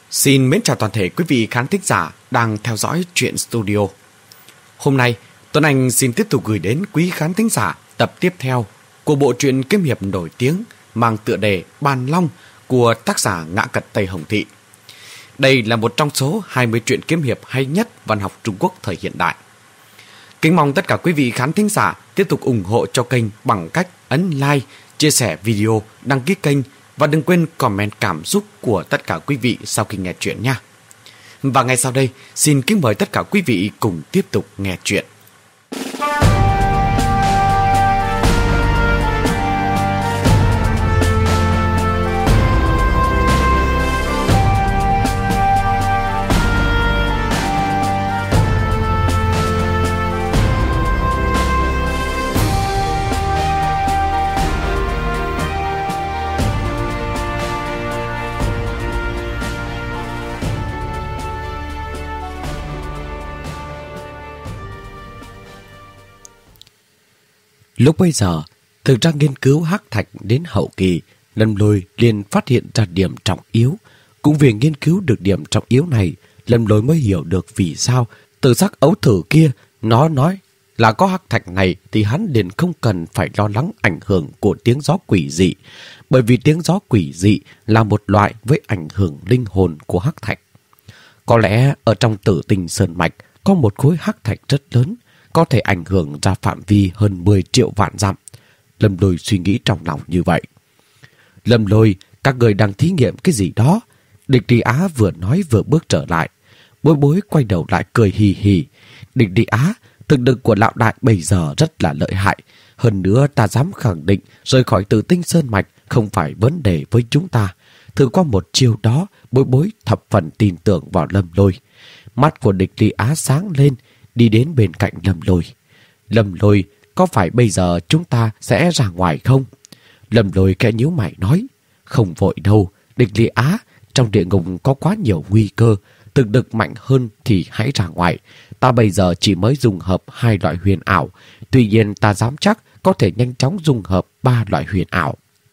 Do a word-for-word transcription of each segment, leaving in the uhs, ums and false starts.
Xin mến chào toàn thể quý vị khán thính giả đang theo dõi Truyện Studio. Hôm nay, Tuấn Anh xin tiếp tục gửi đến quý khán thính giả tập tiếp theo của bộ truyện kiếm hiệp nổi tiếng mang tựa đề Bàn Long của tác giả Ngã Cật Tây Hồng Thị. Đây là một trong số hai mươi truyện kiếm hiệp hay nhất văn học Trung Quốc thời hiện đại. Kính mong tất cả quý vị khán thính giả tiếp tục ủng hộ cho kênh bằng cách ấn like, chia sẻ video, đăng ký kênh và đừng quên comment cảm xúc của tất cả quý vị sau khi nghe chuyện nha. Và ngay sau đây, xin kính mời tất cả quý vị cùng tiếp tục nghe chuyện. Lúc bây giờ, thực ra nghiên cứu hắc thạch đến hậu kỳ, Lâm Lôi liền phát hiện ra điểm trọng yếu. Cũng vì nghiên cứu được điểm trọng yếu này, Lâm Lôi mới hiểu được vì sao từ sắc ấu thử kia nó nói là có hắc thạch này thì hắn liền không cần phải lo lắng ảnh hưởng của tiếng gió quỷ dị, bởi vì tiếng gió quỷ dị là một loại với ảnh hưởng linh hồn của hắc thạch. Có lẽ ở trong Tử Tình Sơn Mạch có một khối hắc thạch rất lớn, có thể ảnh hưởng ra phạm vi hơn mười triệu vạn dặm. Lâm Lôi suy nghĩ trong lòng như vậy. Lâm Lôi, các người đang thí nghiệm cái gì đó? Địch Đi Á vừa nói vừa bước trở lại. Bối Bối quay đầu lại cười hì hì. Địch Đi Á, thực lực của lão đại bây giờ rất là lợi hại. Hơn nữa ta dám khẳng định rời khỏi Tử Tinh Sơn Mạch không phải vấn đề với chúng ta. Thử qua một chiêu đó, Bối Bối thập phần tin tưởng vào Lâm Lôi. Mắt của Địch Đi Á sáng lên, đi đến bên cạnh Lâm Lôi. Lâm Lôi, có phải bây giờ chúng ta sẽ ra ngoài không? Lâm Lôi khẽ nhíu mày nói, không vội đâu, Địch Lý Á, trong địa ngục có quá nhiều nguy cơ, thực lực mạnh hơn thì hãy ra ngoài. Ta bây giờ chỉ mới dùng hợp hai loại huyền ảo, tuy nhiên ta dám chắc có thể nhanh chóng dùng hợp ba loại huyền ảo.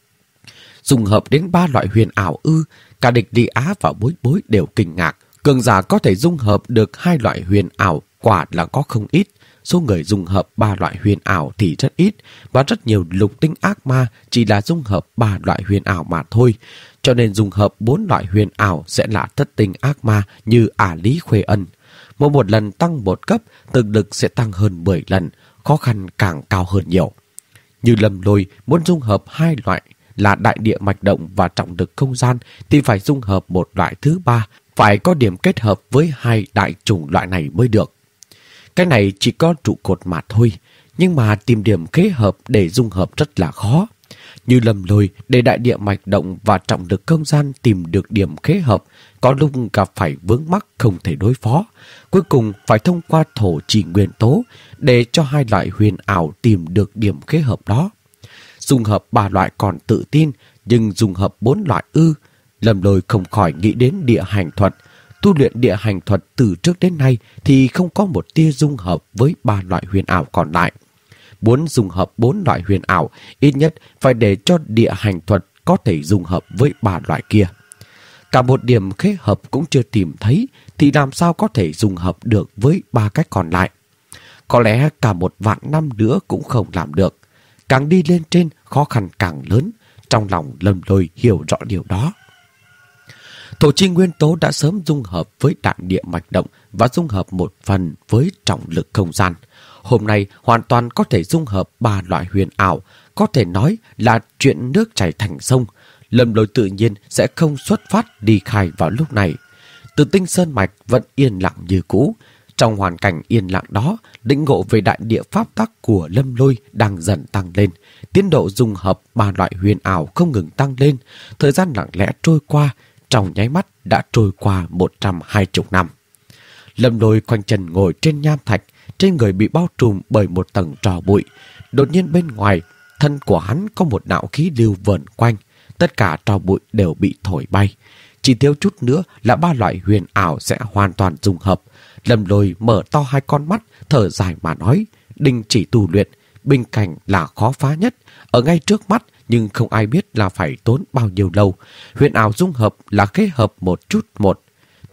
Dùng hợp đến ba loại huyền ảo ư? Cả Địch Lý Á và Bối Bối đều kinh ngạc. Cường giả có thể dung hợp được hai loại huyền ảo quả là có không ít. Số người dung hợp ba loại huyền ảo thì rất ít, và rất nhiều lục tinh ác ma chỉ là dung hợp ba loại huyền ảo mà thôi. Cho nên dung hợp bốn loại huyền ảo sẽ là thất tinh ác ma như Ả Lý Khuê Ân. Mỗi một lần tăng một cấp, thực lực sẽ tăng hơn mười lần, khó khăn càng cao hơn nhiều. Như Lâm Lôi muốn dung hợp hai loại là đại địa mạch động và trọng lực không gian thì phải dung hợp một loại thứ ba, phải có điểm kết hợp với hai đại chủng loại này mới được. Cái này chỉ có trụ cột mà thôi, nhưng mà tìm điểm kết hợp để dung hợp rất là khó. Như Lâm Lôi để đại địa mạch động và trọng lực không gian tìm được điểm kết hợp, có lúc gặp phải vướng mắc không thể đối phó. Cuối cùng phải thông qua thổ trì nguyên tố để cho hai loại huyền ảo tìm được điểm kết hợp đó. Dung hợp ba loại còn tự tin, nhưng dung hợp bốn loại ư? Lâm Lôi không khỏi nghĩ đến địa hành thuật. Tu luyện địa hành thuật từ trước đến nay thì không có một tia dung hợp với ba loại huyền ảo còn lại. Muốn dung hợp bốn loại huyền ảo, ít nhất phải để cho địa hành thuật có thể dung hợp với ba loại kia. Cả một điểm kết hợp cũng chưa tìm thấy thì làm sao có thể dung hợp được với ba cách còn lại. Có lẽ cả một vạn năm nữa cũng không làm được. Càng đi lên trên, khó khăn càng lớn. Trong lòng Lâm Lôi hiểu rõ điều đó. Thổ chi nguyên tố đã sớm dung hợp với đại địa mạch động và dung hợp một phần với trọng lực không gian. Hôm nay hoàn toàn có thể dung hợp ba loại huyền ảo, có thể nói là chuyện nước chảy thành sông. Lâm Lôi tự nhiên sẽ không xuất phát đi khai vào lúc này. Tử Tinh Sơn Mạch vẫn yên lặng như cũ. Trong hoàn cảnh yên lặng đó, lĩnh ngộ về đại địa pháp tắc của Lâm Lôi đang dần tăng lên. Tiến độ dung hợp ba loại huyền ảo không ngừng tăng lên. Thời gian lặng lẽ trôi qua, trong nháy mắt đã trôi qua một trăm hai mươi năm. Lâm Lôi khoanh chân ngồi trên nham thạch, trên người bị bao trùm bởi một tầng tro bụi. Đột nhiên bên ngoài, thân của hắn có một đạo khí lưu vờn quanh. Tất cả tro bụi đều bị thổi bay. Chỉ thiếu chút nữa là ba loại huyền ảo sẽ hoàn toàn dung hợp. Lâm Lôi mở to hai con mắt, thở dài mà nói, đình chỉ tu luyện, bình cảnh là khó phá nhất, ở ngay trước mắt nhưng không ai biết là phải tốn bao nhiêu lâu. Huyền ảo dung hợp là kết hợp một chút một,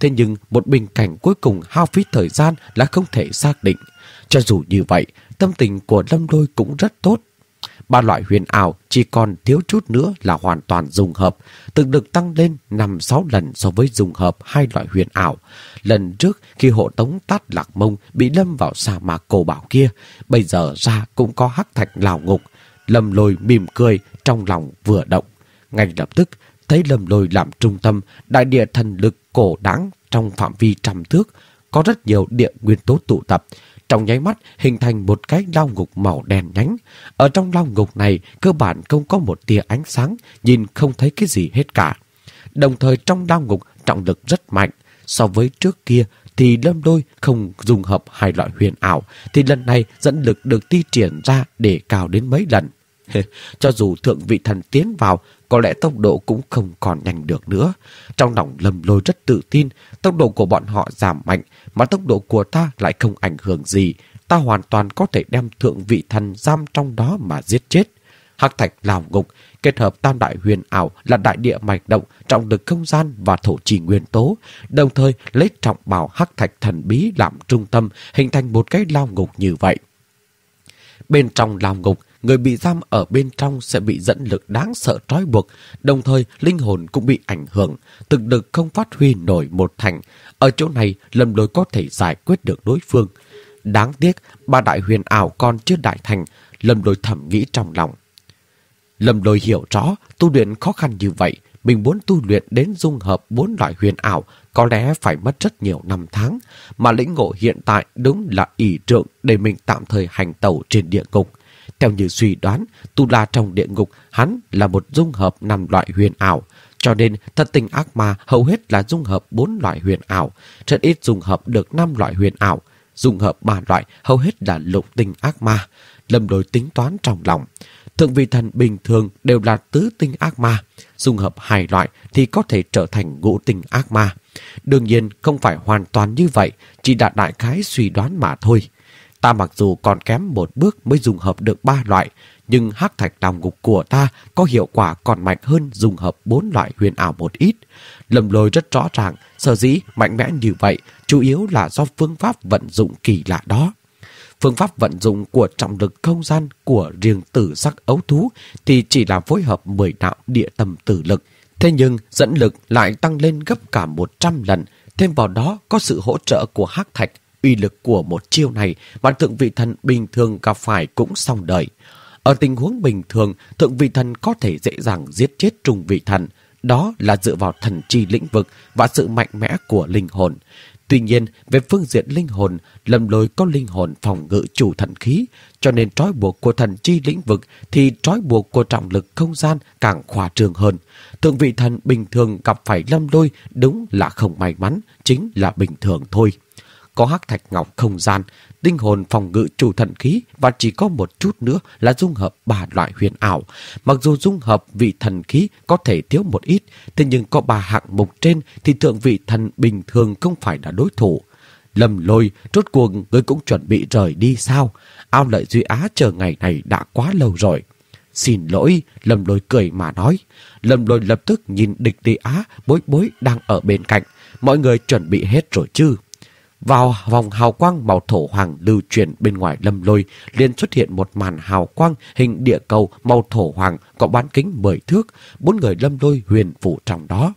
Thế nhưng một bình cảnh cuối cùng hao phí thời gian là không thể xác định. Cho dù như vậy, tâm tình của Lâm Lôi cũng rất tốt. Ba loại huyền ảo chỉ còn thiếu chút nữa là hoàn toàn dung hợp, từng được tăng lên năm sáu lần so với dung hợp hai loại huyền ảo. Lần trước khi hộ tống Tát Lạc Mông bị lâm vào sa mạc cổ bảo kia, bây giờ ra cũng có hắc thạch lao ngục. Lâm Lôi mỉm cười, trong lòng vừa động. Ngay lập tức, thấy Lâm Lôi làm trung tâm, đại địa thần lực cổ đãng trong phạm vi trăm thước, có rất nhiều địa nguyên tố tụ tập. Trong nháy mắt hình thành một cái lao ngục màu đen nhánh. Ở trong lao ngục này cơ bản không có một tia ánh sáng, nhìn không thấy cái gì hết cả. Đồng thời trong lao ngục trọng lực rất mạnh. So với trước kia thì Lâm Lôi không dùng hợp hai loại huyền ảo, thì lần này dẫn lực được thi triển ra để cao đến mấy lần. Cho dù thượng vị thần tiến vào, có lẽ tốc độ cũng không còn nhanh được nữa. Trong lòng Lâm Lôi rất tự tin, tốc độ của bọn họ giảm mạnh, mà tốc độ của ta lại không ảnh hưởng gì. Ta hoàn toàn có thể đem thượng vị thần giam trong đó mà giết chết. Hắc thạch lao ngục kết hợp tam đại huyền ảo là đại địa mạch động, trọng lực không gian và thổ trì nguyên tố, đồng thời lấy trọng bảo hắc thạch thần bí làm trung tâm, hình thành một cái lao ngục như vậy. Bên trong lao ngục, người bị giam ở bên trong sẽ bị dẫn lực đáng sợ trói buộc, đồng thời linh hồn cũng bị ảnh hưởng, thực lực không phát huy nổi một thành. Ở chỗ này, Lâm Lôi có thể giải quyết được đối phương. Đáng tiếc, ba đại huyền ảo còn chưa đại thành, Lâm Lôi thầm nghĩ trong lòng. Lâm Lôi hiểu rõ, tu luyện khó khăn như vậy, mình muốn tu luyện đến dung hợp bốn loại huyền ảo, có lẽ phải mất rất nhiều năm tháng, mà lĩnh ngộ hiện tại đúng là ỷ trượng để mình tạm thời hành tẩu trên địa ngục. Theo như suy đoán, tu la trong địa ngục hắn là một dung hợp năm loại huyền ảo, cho nên thật tình ác ma hầu hết là dung hợp bốn loại huyền ảo, rất ít dung hợp được năm loại huyền ảo, dung hợp ba loại hầu hết là lục tinh ác ma. Lâm Lôi tính toán trong lòng, thượng vị thần bình thường đều là tứ tinh ác ma, dung hợp hai loại thì có thể trở thành ngũ tinh ác ma. Đương nhiên không phải hoàn toàn như vậy, chỉ là đại khái suy đoán mà thôi. Ta mặc dù còn kém một bước mới dung hợp được ba loại, nhưng hắc thạch lao ngục của ta có hiệu quả còn mạnh hơn dung hợp bốn loại huyền ảo một ít. Lâm Lôi rất rõ ràng, sở dĩ mạnh mẽ như vậy chủ yếu là do phương pháp vận dụng kỳ lạ đó. Phương pháp vận dụng của trọng lực không gian của riêng tử sắc ấu thú thì chỉ là phối hợp mười đạo địa tâm tử lực. Thế nhưng dẫn lực lại tăng lên gấp cả một trăm lần, thêm vào đó có sự hỗ trợ của hắc thạch. Uy lực của một chiêu này mà thượng vị thần bình thường gặp phải cũng xong đời. Ở tình huống bình thường, thượng vị thần có thể dễ dàng giết chết trung vị thần. Đó là dựa vào thần chi lĩnh vực và sự mạnh mẽ của linh hồn. Tuy nhiên, về phương diện linh hồn, Lâm Lôi có linh hồn phòng ngự chủ thần khí, cho nên trói buộc của thần chi lĩnh vực thì trói buộc của trọng lực không gian càng khoa trương hơn. Thượng vị thần bình thường gặp phải Lâm Lôi đúng là không may mắn, chính là bình thường thôi. Có hắc thạch ngọc không gian, linh hồn phòng ngự chủ thần khí và chỉ có một chút nữa là dung hợp ba loại huyền ảo. Mặc dù dung hợp vị thần khí có thể thiếu một ít, thế nhưng có ba hạng mục trên thì thượng vị thần bình thường không phải là đối thủ. Lâm Lôi, rốt cuộc người cũng chuẩn bị rời đi sao? Ao Lợi Duy Á chờ ngày này đã quá lâu rồi. Xin lỗi, Lâm Lôi cười mà nói. Lâm Lôi lập tức nhìn Địch Đi Á, Bối Bối đang ở bên cạnh. Mọi người chuẩn bị hết rồi chứ? Vào vòng hào quang màu thổ hoàng lưu truyền bên ngoài Lâm Lôi liền xuất hiện một màn hào quang hình địa cầu màu thổ hoàng có bán kính mười thước, bốn người Lâm Lôi huyền phủ trong đó.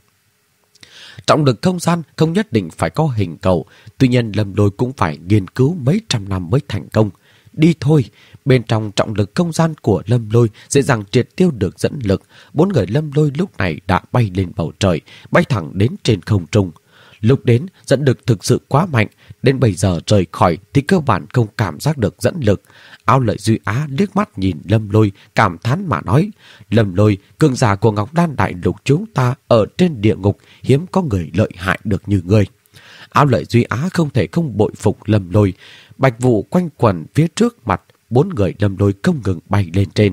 Trọng lực không gian không nhất định phải có hình cầu, tuy nhiên Lâm Lôi cũng phải nghiên cứu mấy trăm năm mới thành công. Đi thôi, bên trong trọng lực không gian của Lâm Lôi dễ dàng triệt tiêu được dẫn lực, bốn người Lâm Lôi lúc này đã bay lên bầu trời, bay thẳng đến trên không trung. Lúc đến, dẫn lực thực sự quá mạnh, đến bây giờ rời khỏi thì cơ bản không cảm giác được dẫn lực. Ao Lợi Duy Á liếc mắt nhìn Lâm Lôi, cảm thán mà nói, Lâm Lôi, cường giả của Ngọc Đan Đại Lục chúng ta ở trên địa ngục, hiếm có người lợi hại được như ngươi. Ao Lợi Duy Á không thể không bội phục Lâm Lôi. Bạch vụ quanh quẩn phía trước mặt, bốn người Lâm Lôi không ngừng bay lên trên.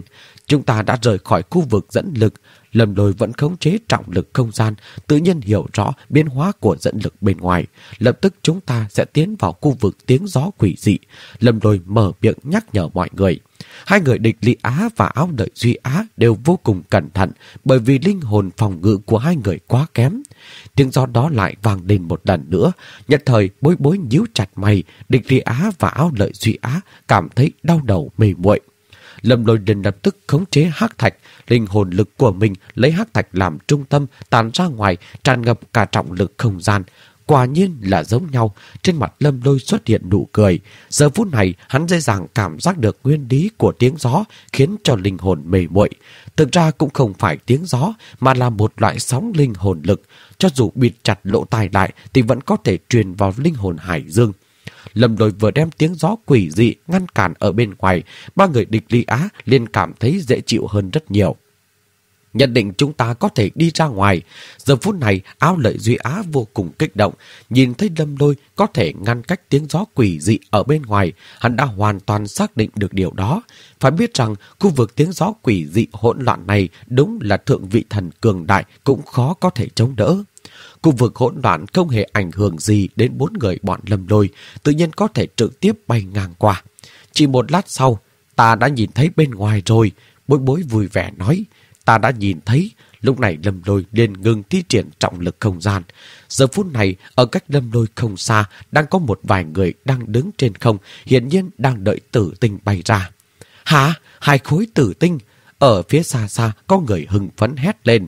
chúng ta đã rời khỏi khu vực dẫn lực. Lâm Lôi vẫn khống chế trọng lực không gian, tự nhiên hiểu rõ biến hóa của dẫn lực bên ngoài. Lập tức chúng ta sẽ tiến vào khu vực tiếng gió quỷ dị. Lâm Lôi mở miệng nhắc nhở mọi người. Hai người Địch Lý Á và Áo Lợi Duy Á đều vô cùng cẩn thận bởi vì linh hồn phòng ngự của hai người quá kém. Tiếng gió đó lại vang lên một lần nữa. Nhất thời Bối Bối nhíu chặt mày, Địch Lý Á và Áo Lợi Duy Á cảm thấy đau đầu mê muội. Lâm Lôi liền lập tức khống chế hắc thạch, linh hồn lực của mình lấy hắc thạch làm trung tâm tàn ra ngoài, tràn ngập cả trọng lực không gian. Quả nhiên là giống nhau. Trên mặt Lâm Lôi xuất hiện nụ cười. Giờ phút này hắn dễ dàng cảm giác được nguyên lý của tiếng gió, khiến cho linh hồn mê muội. Thực ra cũng không phải tiếng gió, mà là một loại sóng linh hồn lực. Cho dù bịt chặt lỗ tai lại thì vẫn có thể truyền vào linh hồn hải dương. Lâm Lôi vừa đem tiếng gió quỷ dị ngăn cản ở bên ngoài, ba người Địch Lý Á liền cảm thấy dễ chịu hơn rất nhiều. Nhận định chúng ta có thể đi ra ngoài. Giờ phút này Áo Lợi Duy Á vô cùng kích động. Nhìn thấy Lâm Lôi có thể ngăn cách tiếng gió quỷ dị ở bên ngoài, hắn đã hoàn toàn xác định được điều đó. Phải biết rằng khu vực tiếng gió quỷ dị hỗn loạn này đúng là thượng vị thần cường đại cũng khó có thể chống đỡ. Khu vực hỗn loạn không hề ảnh hưởng gì đến bốn người bọn Lâm Lôi, tự nhiên có thể trực tiếp bay ngang qua. Chỉ một lát sau, ta đã nhìn thấy bên ngoài rồi. Bối Bối vui vẻ nói. Ta đã nhìn thấy. Lúc này Lâm Lôi liền ngừng thi triển trọng lực không gian. Giờ phút này, ở cách Lâm Lôi không xa, đang có một vài người đang đứng trên không, hiển nhiên đang đợi tử tinh bay ra. Hả? Hai khối tử tinh? Ở phía xa xa, có người hưng phấn hét lên.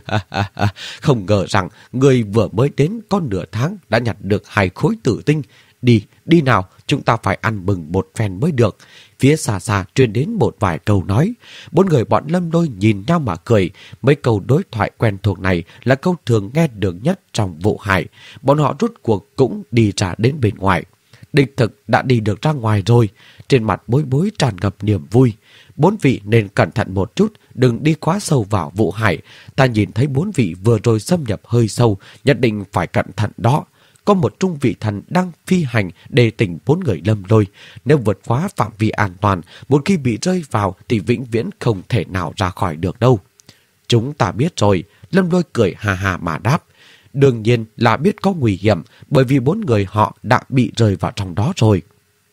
Không ngờ rằng người vừa mới đến có nửa tháng đã nhặt được hai khối tử tinh. Đi, đi nào, chúng ta phải ăn mừng một phen mới được. Phía xa xa truyền đến một vài câu nói. Bốn người bọn Lâm Lôi nhìn nhau mà cười. Mấy câu đối thoại quen thuộc này là câu thường nghe được nhất trong vụ hải. Bọn họ rút cuộc cũng đi ra đến bên ngoài. Địch thực đã đi được ra ngoài rồi. Trên mặt Bối Bối tràn ngập niềm vui. Bốn vị nên cẩn thận một chút, đừng đi quá sâu vào vụ hải. Ta nhìn thấy bốn vị vừa rồi xâm nhập hơi sâu, nhất định phải cẩn thận đó. Có một trung vị thần đang phi hành để tỉnh bốn người Lâm Lôi. Nếu vượt quá phạm vi an toàn, một khi bị rơi vào thì vĩnh viễn không thể nào ra khỏi được đâu. Chúng ta biết rồi. Lâm Lôi cười hà hà mà đáp. Đương nhiên là biết có nguy hiểm, bởi vì bốn người họ đã bị rơi vào trong đó rồi.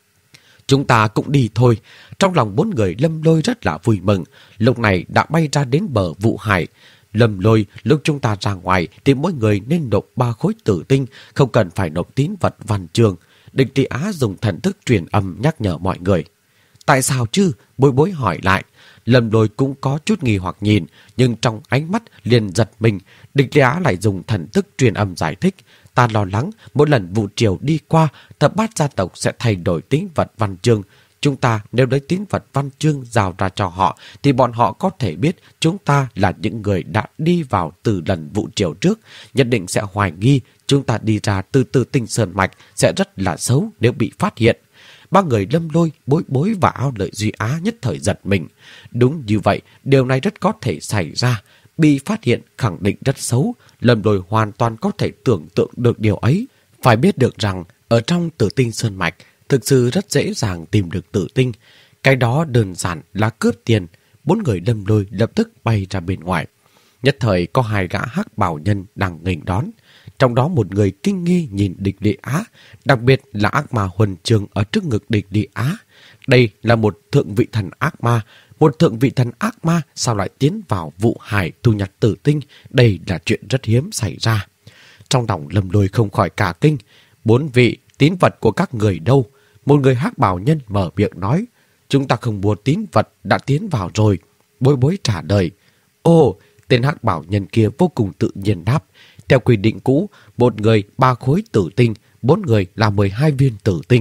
Chúng ta cũng đi thôi. Trong lòng bốn người Lâm Lôi rất là vui mừng. Lúc này đã bay ra đến bờ vụ hải. Lâm Lôi, lúc chúng ta ra ngoài thì mỗi người nên nộp ba khối tử tinh, không cần phải nộp tín vật văn chương. Địch Lý Á dùng thần thức truyền âm nhắc nhở mọi người. Tại sao chứ? Bối Bối hỏi lại. Lâm Lôi cũng có chút nghi hoặc nhìn, nhưng trong ánh mắt liền giật mình. Địch Lý Á lại dùng thần thức truyền âm giải thích. Ta lo lắng mỗi lần vụ triều đi qua, thập bát gia tộc sẽ thay đổi tín vật văn chương. Chúng ta nếu lấy tín vật văn chương giao ra cho họ, thì bọn họ có thể biết chúng ta là những người đã đi vào từ lần vụ triều trước. Nhất định sẽ hoài nghi chúng ta đi ra từ từ Tinh Sơn Mạch sẽ rất là xấu nếu bị phát hiện. Ba người Lâm Lôi, Bối Bối và Áo Lợi Duy Á nhất thời giật mình. Đúng như vậy, điều này rất có thể xảy ra. Bị phát hiện khẳng định rất xấu. Lâm Lôi hoàn toàn có thể tưởng tượng được điều ấy. Phải biết được rằng, ở trong Tử Tinh Sơn Mạch, thực sự rất dễ dàng tìm được tử tinh. Cái đó đơn giản là cướp tiền. Bốn người Lâm Lôi lập tức bay ra bên ngoài. Nhất thời có hai gã hắc bảo nhân đang nghênh đón. Trong đó một người kinh nghi nhìn Địch Lý Á, đặc biệt là ác ma huân chương ở trước ngực Địch Lý Á. Đây là một thượng vị thần ác ma. Một thượng vị thần ác ma sao lại tiến vào vụ hải thu nhặt tử tinh? Đây là chuyện rất hiếm xảy ra. Trong lòng Lâm Lôi không khỏi cả kinh. Bốn vị tín vật của các người đâu? Một người hắc bảo nhân mở miệng nói. Chúng ta không mua tín vật đã tiến vào rồi. Bối Bối trả lời. Ồ, tên hắc bảo nhân kia vô cùng tự nhiên đáp. Theo quy định cũ, một người ba khối tử tinh, bốn người là mười hai viên tử tinh.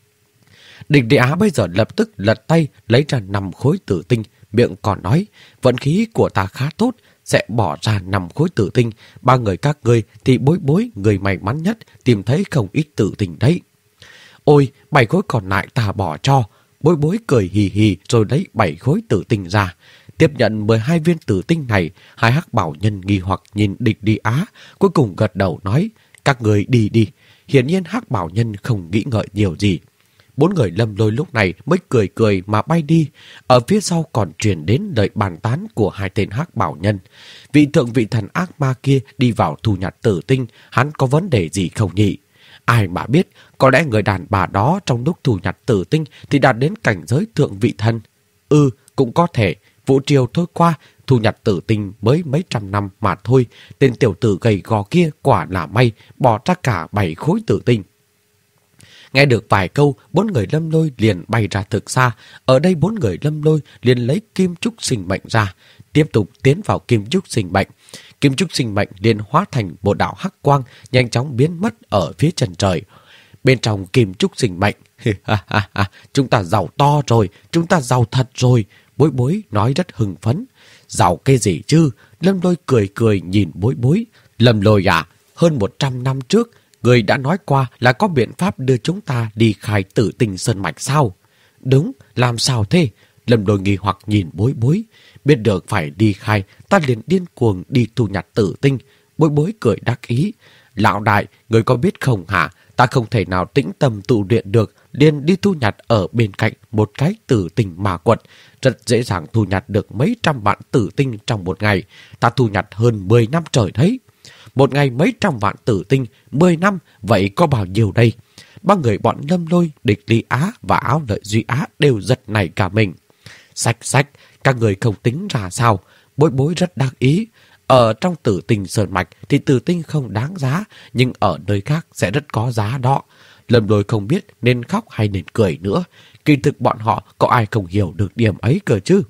Địch Lý Á bây giờ lập tức lật tay lấy ra năm khối tử tinh, miệng còn nói, vận khí của ta khá tốt, sẽ bỏ ra năm khối tử tinh, ba người các ngươi thì Bối Bối người may mắn nhất tìm thấy không ít tử tinh đấy. Ôi, bảy khối còn lại ta bỏ cho. Bối Bối cười hì hì rồi lấy bảy khối tử tinh ra. Tiếp nhận mười hai viên tử tinh này, hai hắc bảo nhân nghi hoặc nhìn Địch Lý Á, cuối cùng gật đầu nói, các người đi đi. Hiển nhiên hắc bảo nhân không nghĩ ngợi nhiều gì. bốn người Lâm Lôi lúc này mới cười cười mà bay đi. Ở phía sau còn truyền đến lời bàn tán của hai tên hắc bảo nhân. Vị thượng vị thần ác ma kia đi vào thu nhặt tử tinh, hắn có vấn đề gì không nhỉ? Ai mà biết, có lẽ người đàn bà đó trong lúc thu nhặt tử tinh thì đạt đến cảnh giới thượng vị thần. Ừ, cũng có thể. Vũ triều thôi qua, thu nhặt tử tinh mới mấy trăm năm mà thôi. Tên tiểu tử gầy gò kia quả là may, bỏ ra cả bảy khối tử tinh. Nghe được vài câu, bốn người Lâm Lôi liền bay ra thực xa. Ở đây bốn người Lâm Lôi liền lấy kim trúc sinh mệnh ra, tiếp tục tiến vào kim trúc sinh mệnh. Kim trúc sinh mệnh liền hóa thành một đạo hắc quang, nhanh chóng biến mất ở phía chân trời. Bên trong kim trúc sinh mệnh, chúng ta giàu to rồi, chúng ta giàu thật rồi. Bối Bối nói rất hưng phấn. Giàu cái gì chứ? Lâm Lôi cười cười nhìn Bối Bối. Lâm Lôi à, hơn một trăm năm trước, người đã nói qua là có biện pháp đưa chúng ta đi khai tử tinh sơn mạch sao? Đúng, làm sao thế? Lâm Lôi nghi hoặc nhìn Bối Bối. Biết được phải đi khai, ta liền điên cuồng đi thu nhặt tử tinh. Bối Bối cười đắc ý. Lão đại, người có biết không hả? Ta không thể nào tĩnh tâm tụ luyện được, liền đi thu nhặt ở bên cạnh một cái tử tinh ma quật. Rất dễ dàng thu nhặt được mấy trăm vạn tử tinh trong một ngày. Ta thu nhặt hơn mười năm trời đấy. Một ngày mấy trăm vạn tử tinh, mười năm, vậy có bao nhiêu đây? Ba người bọn Lâm Lôi, Địch Ly Á và Áo Lợi Duy Á đều giật nảy cả mình. Sách sách, các người không tính ra sao? Bối Bối rất đắc ý. Ở trong tử tinh sơn mạch thì tử tinh không đáng giá, nhưng ở nơi khác sẽ rất có giá đó. Lâm Lôi không biết nên khóc hay nên cười nữa. Kỳ thực bọn họ có ai không hiểu được điểm ấy cơ chứ?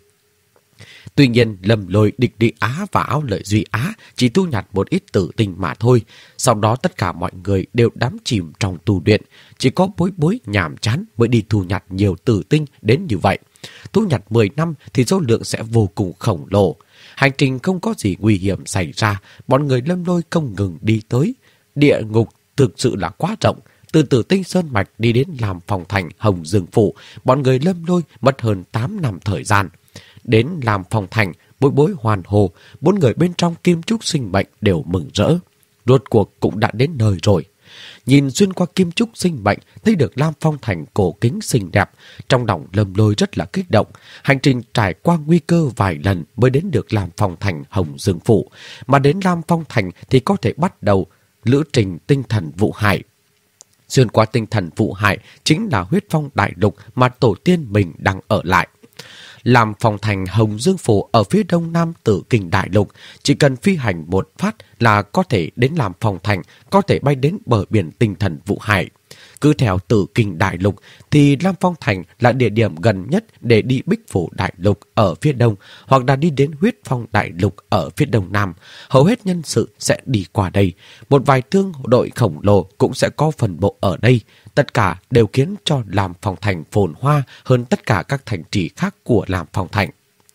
Tuy nhiên Lâm Lôi, Địch Ly Á và Áo Lợi Duy Á chỉ thu nhặt một ít tử tinh mà thôi. Sau đó tất cả mọi người đều đắm chìm trong tu luyện. Chỉ có Bối Bối nhàm chán mới đi thu nhặt nhiều tử tinh đến như vậy. Thu nhặt mười năm thì số lượng sẽ vô cùng khổng lồ. Hành trình không có gì nguy hiểm xảy ra, bọn người Lâm Lôi không ngừng đi tới. Địa ngục thực sự là quá rộng. Từ Tử Tinh Sơn Mạch đi đến Lam Phong Thành, Hồng Dương Phủ, bọn người Lâm Lôi mất hơn tám năm thời gian. Đến Lam Phong Thành, Bối Bối hoàn hồ, bốn người bên trong kim trúc sinh mệnh đều mừng rỡ. Rốt cuộc cũng đã đến nơi rồi. Nhìn xuyên qua kim trúc sinh mệnh, thấy được Lam Phong Thành cổ kính xinh đẹp, trong lòng Lâm Lôi rất là kích động. Hành trình trải qua nguy cơ vài lần mới đến được Lam Phong Thành, Hồng Dương Phủ, mà đến Lam Phong Thành thì có thể bắt đầu lữ trình tinh thần vụ hải. Xuyên qua tinh thần vụ hải chính là huyết phong đại lục mà tổ tiên mình đang ở lại. Lam Phong Thành, Hồng Dương Phủ ở phía đông nam Tử Kinh Đại Lục, chỉ cần phi hành một phát là có thể đến Lam Phong Thành, có thể bay đến bờ biển tinh thần vụ hải. Cứ theo Tử Kinh Đại Lục thì Lam Phong Thành là địa điểm gần nhất để đi Bích Phủ Đại Lục ở phía đông, hoặc là đi đến Huyết Phong Đại Lục ở phía đông nam. Hầu hết nhân sự sẽ đi qua đây. Một vài thương đội khổng lồ cũng sẽ có phần bộ ở đây. Tất cả đều khiến cho Lam Phong Thành phồn hoa hơn tất cả các thành trì khác của Lam Phong Thành.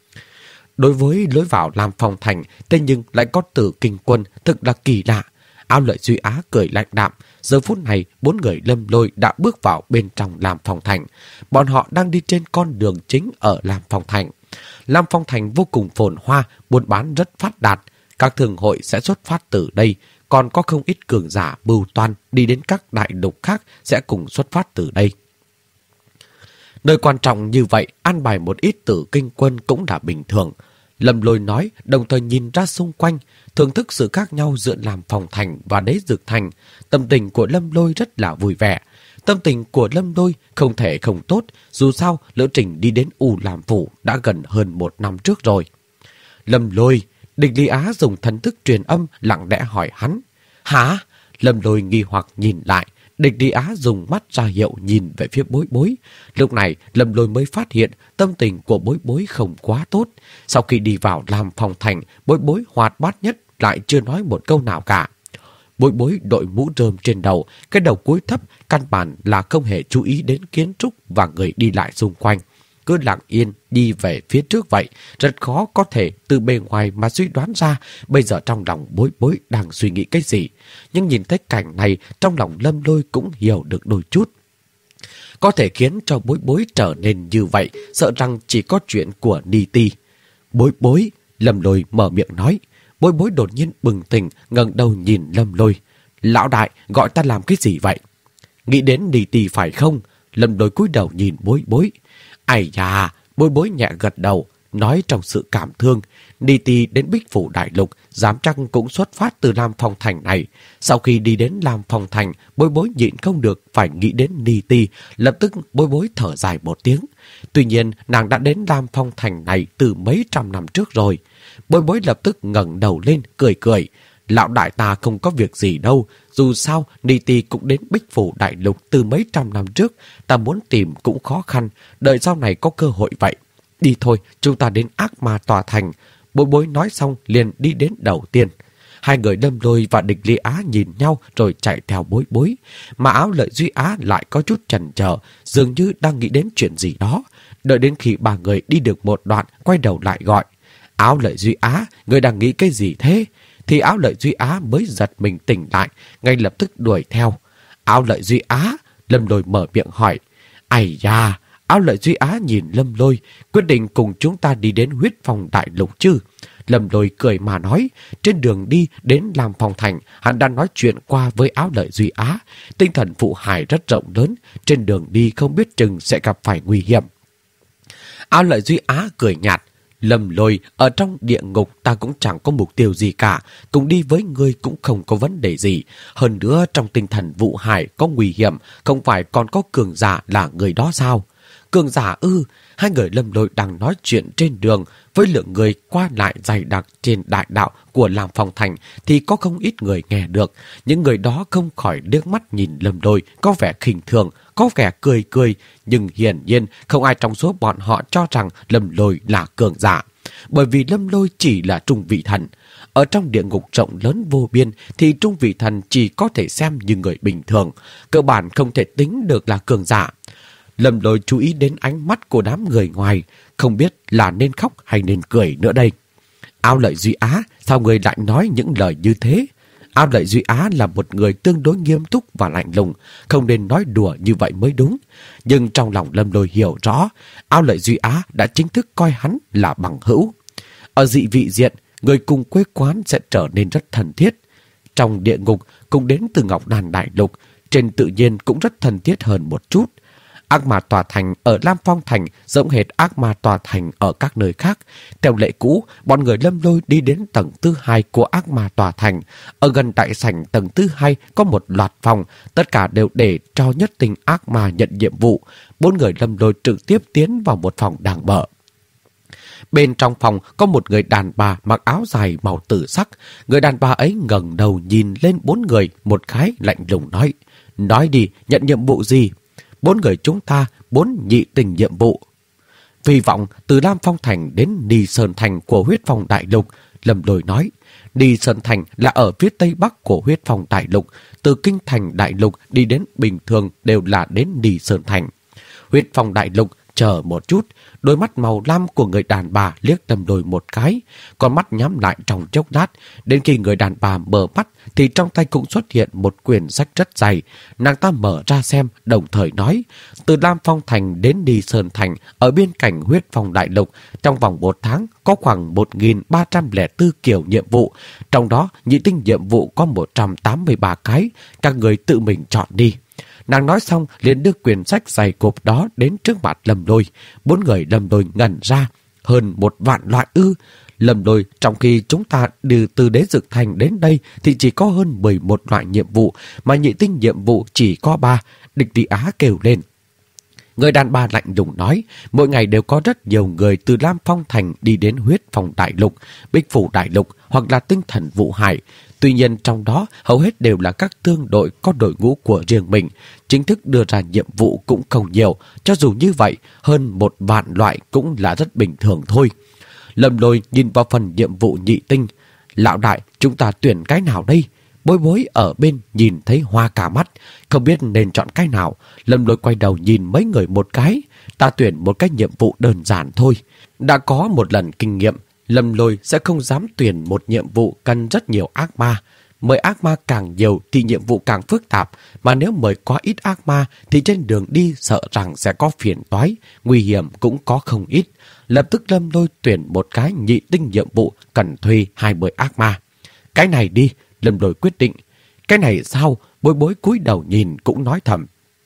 Đối với lối vào Lam Phong Thành, thế nhưng lại có Tử Kinh Quân, thực là kỳ lạ. Áo Lợi Duy Á cười lạnh đạm. Giờ phút này, bốn người Lâm Lôi đã bước vào bên trong Lam Phong Thành. Bọn họ đang đi trên con đường chính ở Lam Phong Thành. Lam Phong Thành vô cùng phồn hoa, buôn bán rất phát đạt. Các thương hội sẽ xuất phát từ đây. Còn có không ít cường giả bưu toan đi đến các đại lục khác sẽ cùng xuất phát từ đây. Nơi quan trọng như vậy, an bài một ít Tử Kinh Quân cũng là bình thường. Lâm Lôi nói, đồng thời nhìn ra xung quanh, thưởng thức sự khác nhau giữa Lam Phong Thành và Đế Dược Thành. Tâm tình của Lâm Lôi rất là vui vẻ. Tâm tình của Lâm Lôi không thể không tốt, dù sao lữ trình đi đến U Lam Phủ đã gần hơn một năm trước rồi. Lâm Lôi, Địch Ly Á dùng thần thức truyền âm lặng lẽ hỏi hắn. Hả? Lâm Lôi nghi hoặc nhìn lại. Địch Ly Á dùng mắt ra hiệu nhìn về phía Bối Bối. Lúc này Lâm Lôi mới phát hiện tâm tình của Bối Bối không quá tốt. Sau khi đi vào Lam Phong Thành, Bối Bối hoạt bát nhất lại chưa nói một câu nào cả. Bối Bối đội mũ rơm trên đầu, cái đầu cúi thấp, căn bản là không hề chú ý đến kiến trúc và người đi lại xung quanh. Cứ lặng yên đi về phía trước vậy, rất khó có thể từ bề ngoài mà suy đoán ra bây giờ trong lòng Bối Bối đang suy nghĩ cái gì. Nhưng nhìn thấy cảnh này, trong lòng Lâm Lôi cũng hiểu được đôi chút. Có thể khiến cho Bối Bối trở nên như vậy, sợ rằng chỉ có chuyện của Ni Ti. Bối Bối, Lâm Lôi mở miệng nói. Bối Bối đột nhiên bừng tỉnh, ngẩng đầu nhìn Lâm Lôi. Lão đại, gọi ta làm cái gì vậy? Nghĩ đến Ni Ti phải không? Lâm Lôi cúi đầu nhìn Bối Bối. Ây da, Bối Bối nhẹ gật đầu, nói trong sự cảm thương. Ni Ti đến Bích Phủ Đại Lục, dám chắc cũng xuất phát từ Lam Phong Thành này. Sau khi đi đến Lam Phong Thành, Bối Bối nhịn không được phải nghĩ đến Ni Ti, lập tức Bối Bối thở dài một tiếng. Tuy nhiên, nàng đã đến Lam Phong Thành này từ mấy trăm năm trước rồi. Bối Bối lập tức ngẩng đầu lên, cười cười. Lão đại ta không có việc gì đâu, dù sao Ni Ti cũng đến Bích Phủ Đại Lục từ mấy trăm năm trước, ta muốn tìm cũng khó khăn, đợi sau này có cơ hội vậy. Đi thôi, chúng ta đến Ác Ma Tòa Thành. Bối Bối nói xong liền đi đến đầu tiên. Hai người Lâm Lôi và Địch Ly Á nhìn nhau rồi chạy theo Bối Bối. Mà Áo Lợi Duy Á lại có chút chần chờ, dường như đang nghĩ đến chuyện gì đó. Đợi đến khi ba người đi được một đoạn, quay đầu lại gọi. Áo Lợi Duy Á, người đang nghĩ cái gì thế? Thì Áo Lợi Duy Á mới giật mình tỉnh lại, ngay lập tức đuổi theo. Áo Lợi Duy Á, Lâm Lôi mở miệng hỏi. Ây da, Áo Lợi Duy Á nhìn Lâm Lôi, quyết định cùng chúng ta đi đến Huyết Phong Đại Lục chứ. Lâm Lôi cười mà nói, trên đường đi đến Lam Phong Thành, hắn đã nói chuyện qua với Áo Lợi Duy Á. Tinh thần phụ hải rất rộng lớn, trên đường đi không biết chừng sẽ gặp phải nguy hiểm. Áo Lợi Duy Á cười nhạt. Lâm Lôi, ở trong địa ngục ta cũng chẳng có mục tiêu gì cả, cùng đi với ngươi cũng không có vấn đề gì. Hơn nữa trong tinh thần vụ hải có nguy hiểm, không phải còn có cường giả là người đó sao? Cường giả ư? Hai người Lâm Lôi đang nói chuyện trên đường, với lượng người qua lại dày đặc trên đại đạo của Lam Phong Thành thì có không ít người nghe được. Những người đó không khỏi liếc mắt nhìn Lâm Lôi, có vẻ khinh thường, có vẻ cười cười, nhưng hiển nhiên không ai trong số bọn họ cho rằng Lâm Lôi là cường giả. Bởi vì Lâm Lôi chỉ là trung vị thần. Ở trong địa ngục rộng lớn vô biên thì trung vị thần chỉ có thể xem như người bình thường, cơ bản không thể tính được là cường giả. Lâm Lôi chú ý đến ánh mắt của đám người ngoài, không biết là nên khóc hay nên cười nữa đây. Áo Lợi Duy Á, sao người lại nói những lời như thế? Áo Lợi Duy Á là một người tương đối nghiêm túc và lạnh lùng, không nên nói đùa như vậy mới đúng. Nhưng trong lòng Lâm Lôi hiểu rõ, Áo Lợi Duy Á đã chính thức coi hắn là bằng hữu. Ở dị vị diện, người cùng quê quán sẽ trở nên rất thân thiết. Trong địa ngục, cùng đến từ Ngọc Đàn Đại Lục, trên tự nhiên cũng rất thân thiết hơn một chút. Ác Ma Tòa Thành ở Lam Phong Thành giống hệt Ác Ma Tòa Thành ở các nơi khác. Theo lệ cũ, bọn người Lâm Lôi đi đến tầng thứ hai của Ác Ma Tòa Thành. Ở gần đại sảnh tầng thứ hai có một loạt phòng, tất cả đều để cho nhất tinh ác ma nhận nhiệm vụ. Bốn người Lâm Lôi trực tiếp tiến vào một phòng đang mở. Bên trong phòng có một người đàn bà mặc áo dài màu tử sắc. Người đàn bà ấy ngẩng đầu nhìn lên bốn người, một cái lạnh lùng nói. Nói đi, nhận nhiệm vụ gì? Bốn người chúng ta, bốn nhị tình nhiệm vụ. Hy vọng từ Lam Phong Thành đến Ni Sơn Thành của Huyết Phong Đại Lục, Lâm Lôi nói. Ni Sơn Thành là ở phía tây bắc của Huyết Phong Đại Lục. Từ Kinh Thành Đại Lục đi đến bình thường đều là đến Ni Sơn Thành. Huyết Phong Đại Lục, chờ một chút. Đôi mắt màu lam của người đàn bà liếc Lâm Lôi một cái, con mắt nhắm lại trong chốc lát. Đến khi người đàn bà mở mắt thì trong tay cũng xuất hiện một quyển sách rất dày. Nàng ta mở ra xem, đồng thời nói. Từ Lam Phong Thành đến Ni Sơn Thành ở biên cảnh Huyết Phong Đại Lục, trong vòng một tháng có khoảng một nghìn ba trăm lẻ bốn kiểu nhiệm vụ. Trong đó nhị tinh nhiệm vụ có một trăm tám mươi ba cái. Các người tự mình chọn đi. Nàng nói xong liền đưa quyển sách dày cộp đó đến trước mặt Lâm Lôi. Bốn người Lâm Lôi ngẩn ra. Hơn một vạn loại ư? Lâm Lôi, trong khi chúng ta từ từ Đế Dực Thành đến đây thì chỉ có hơn mười một loại nhiệm vụ, mà nhị tinh nhiệm vụ chỉ có ba. Địch Ly Á kêu lên. Người đàn bà lạnh lùng nói, mỗi ngày đều có rất nhiều người từ Lam Phong Thành đi đến Huyết Phong Đại Lục, Bích Phủ Đại Lục hoặc là Tinh Thần Vụ Hải. Tuy nhiên trong đó hầu hết đều là các thương đội có đội ngũ của riêng mình. Chính thức đưa ra nhiệm vụ cũng không nhiều. Cho dù như vậy, hơn một vạn loại cũng là rất bình thường thôi. Lâm Lôi nhìn vào phần nhiệm vụ nhị tinh. Lão đại, chúng ta tuyển cái nào đây? Bối Bối ở bên nhìn thấy hoa cả mắt, không biết nên chọn cái nào. Lâm Lôi quay đầu nhìn mấy người một cái. Ta tuyển một cái nhiệm vụ đơn giản thôi. Đã có một lần kinh nghiệm, Lâm Lôi sẽ không dám tuyển một nhiệm vụ cần rất nhiều ác ma. Mời ác ma càng nhiều thì nhiệm vụ càng phức tạp, mà nếu mời quá ít ác ma thì trên đường đi sợ rằng sẽ có phiền toái, nguy hiểm cũng có không ít. Lập tức Lâm Lôi tuyển một cái nhị tinh nhiệm vụ cần thuê hai mươi ác ma. Cái này đi, Lâm Lôi quyết định. Cái này sao? Bối Bối cúi đầu nhìn cũng nói thầm.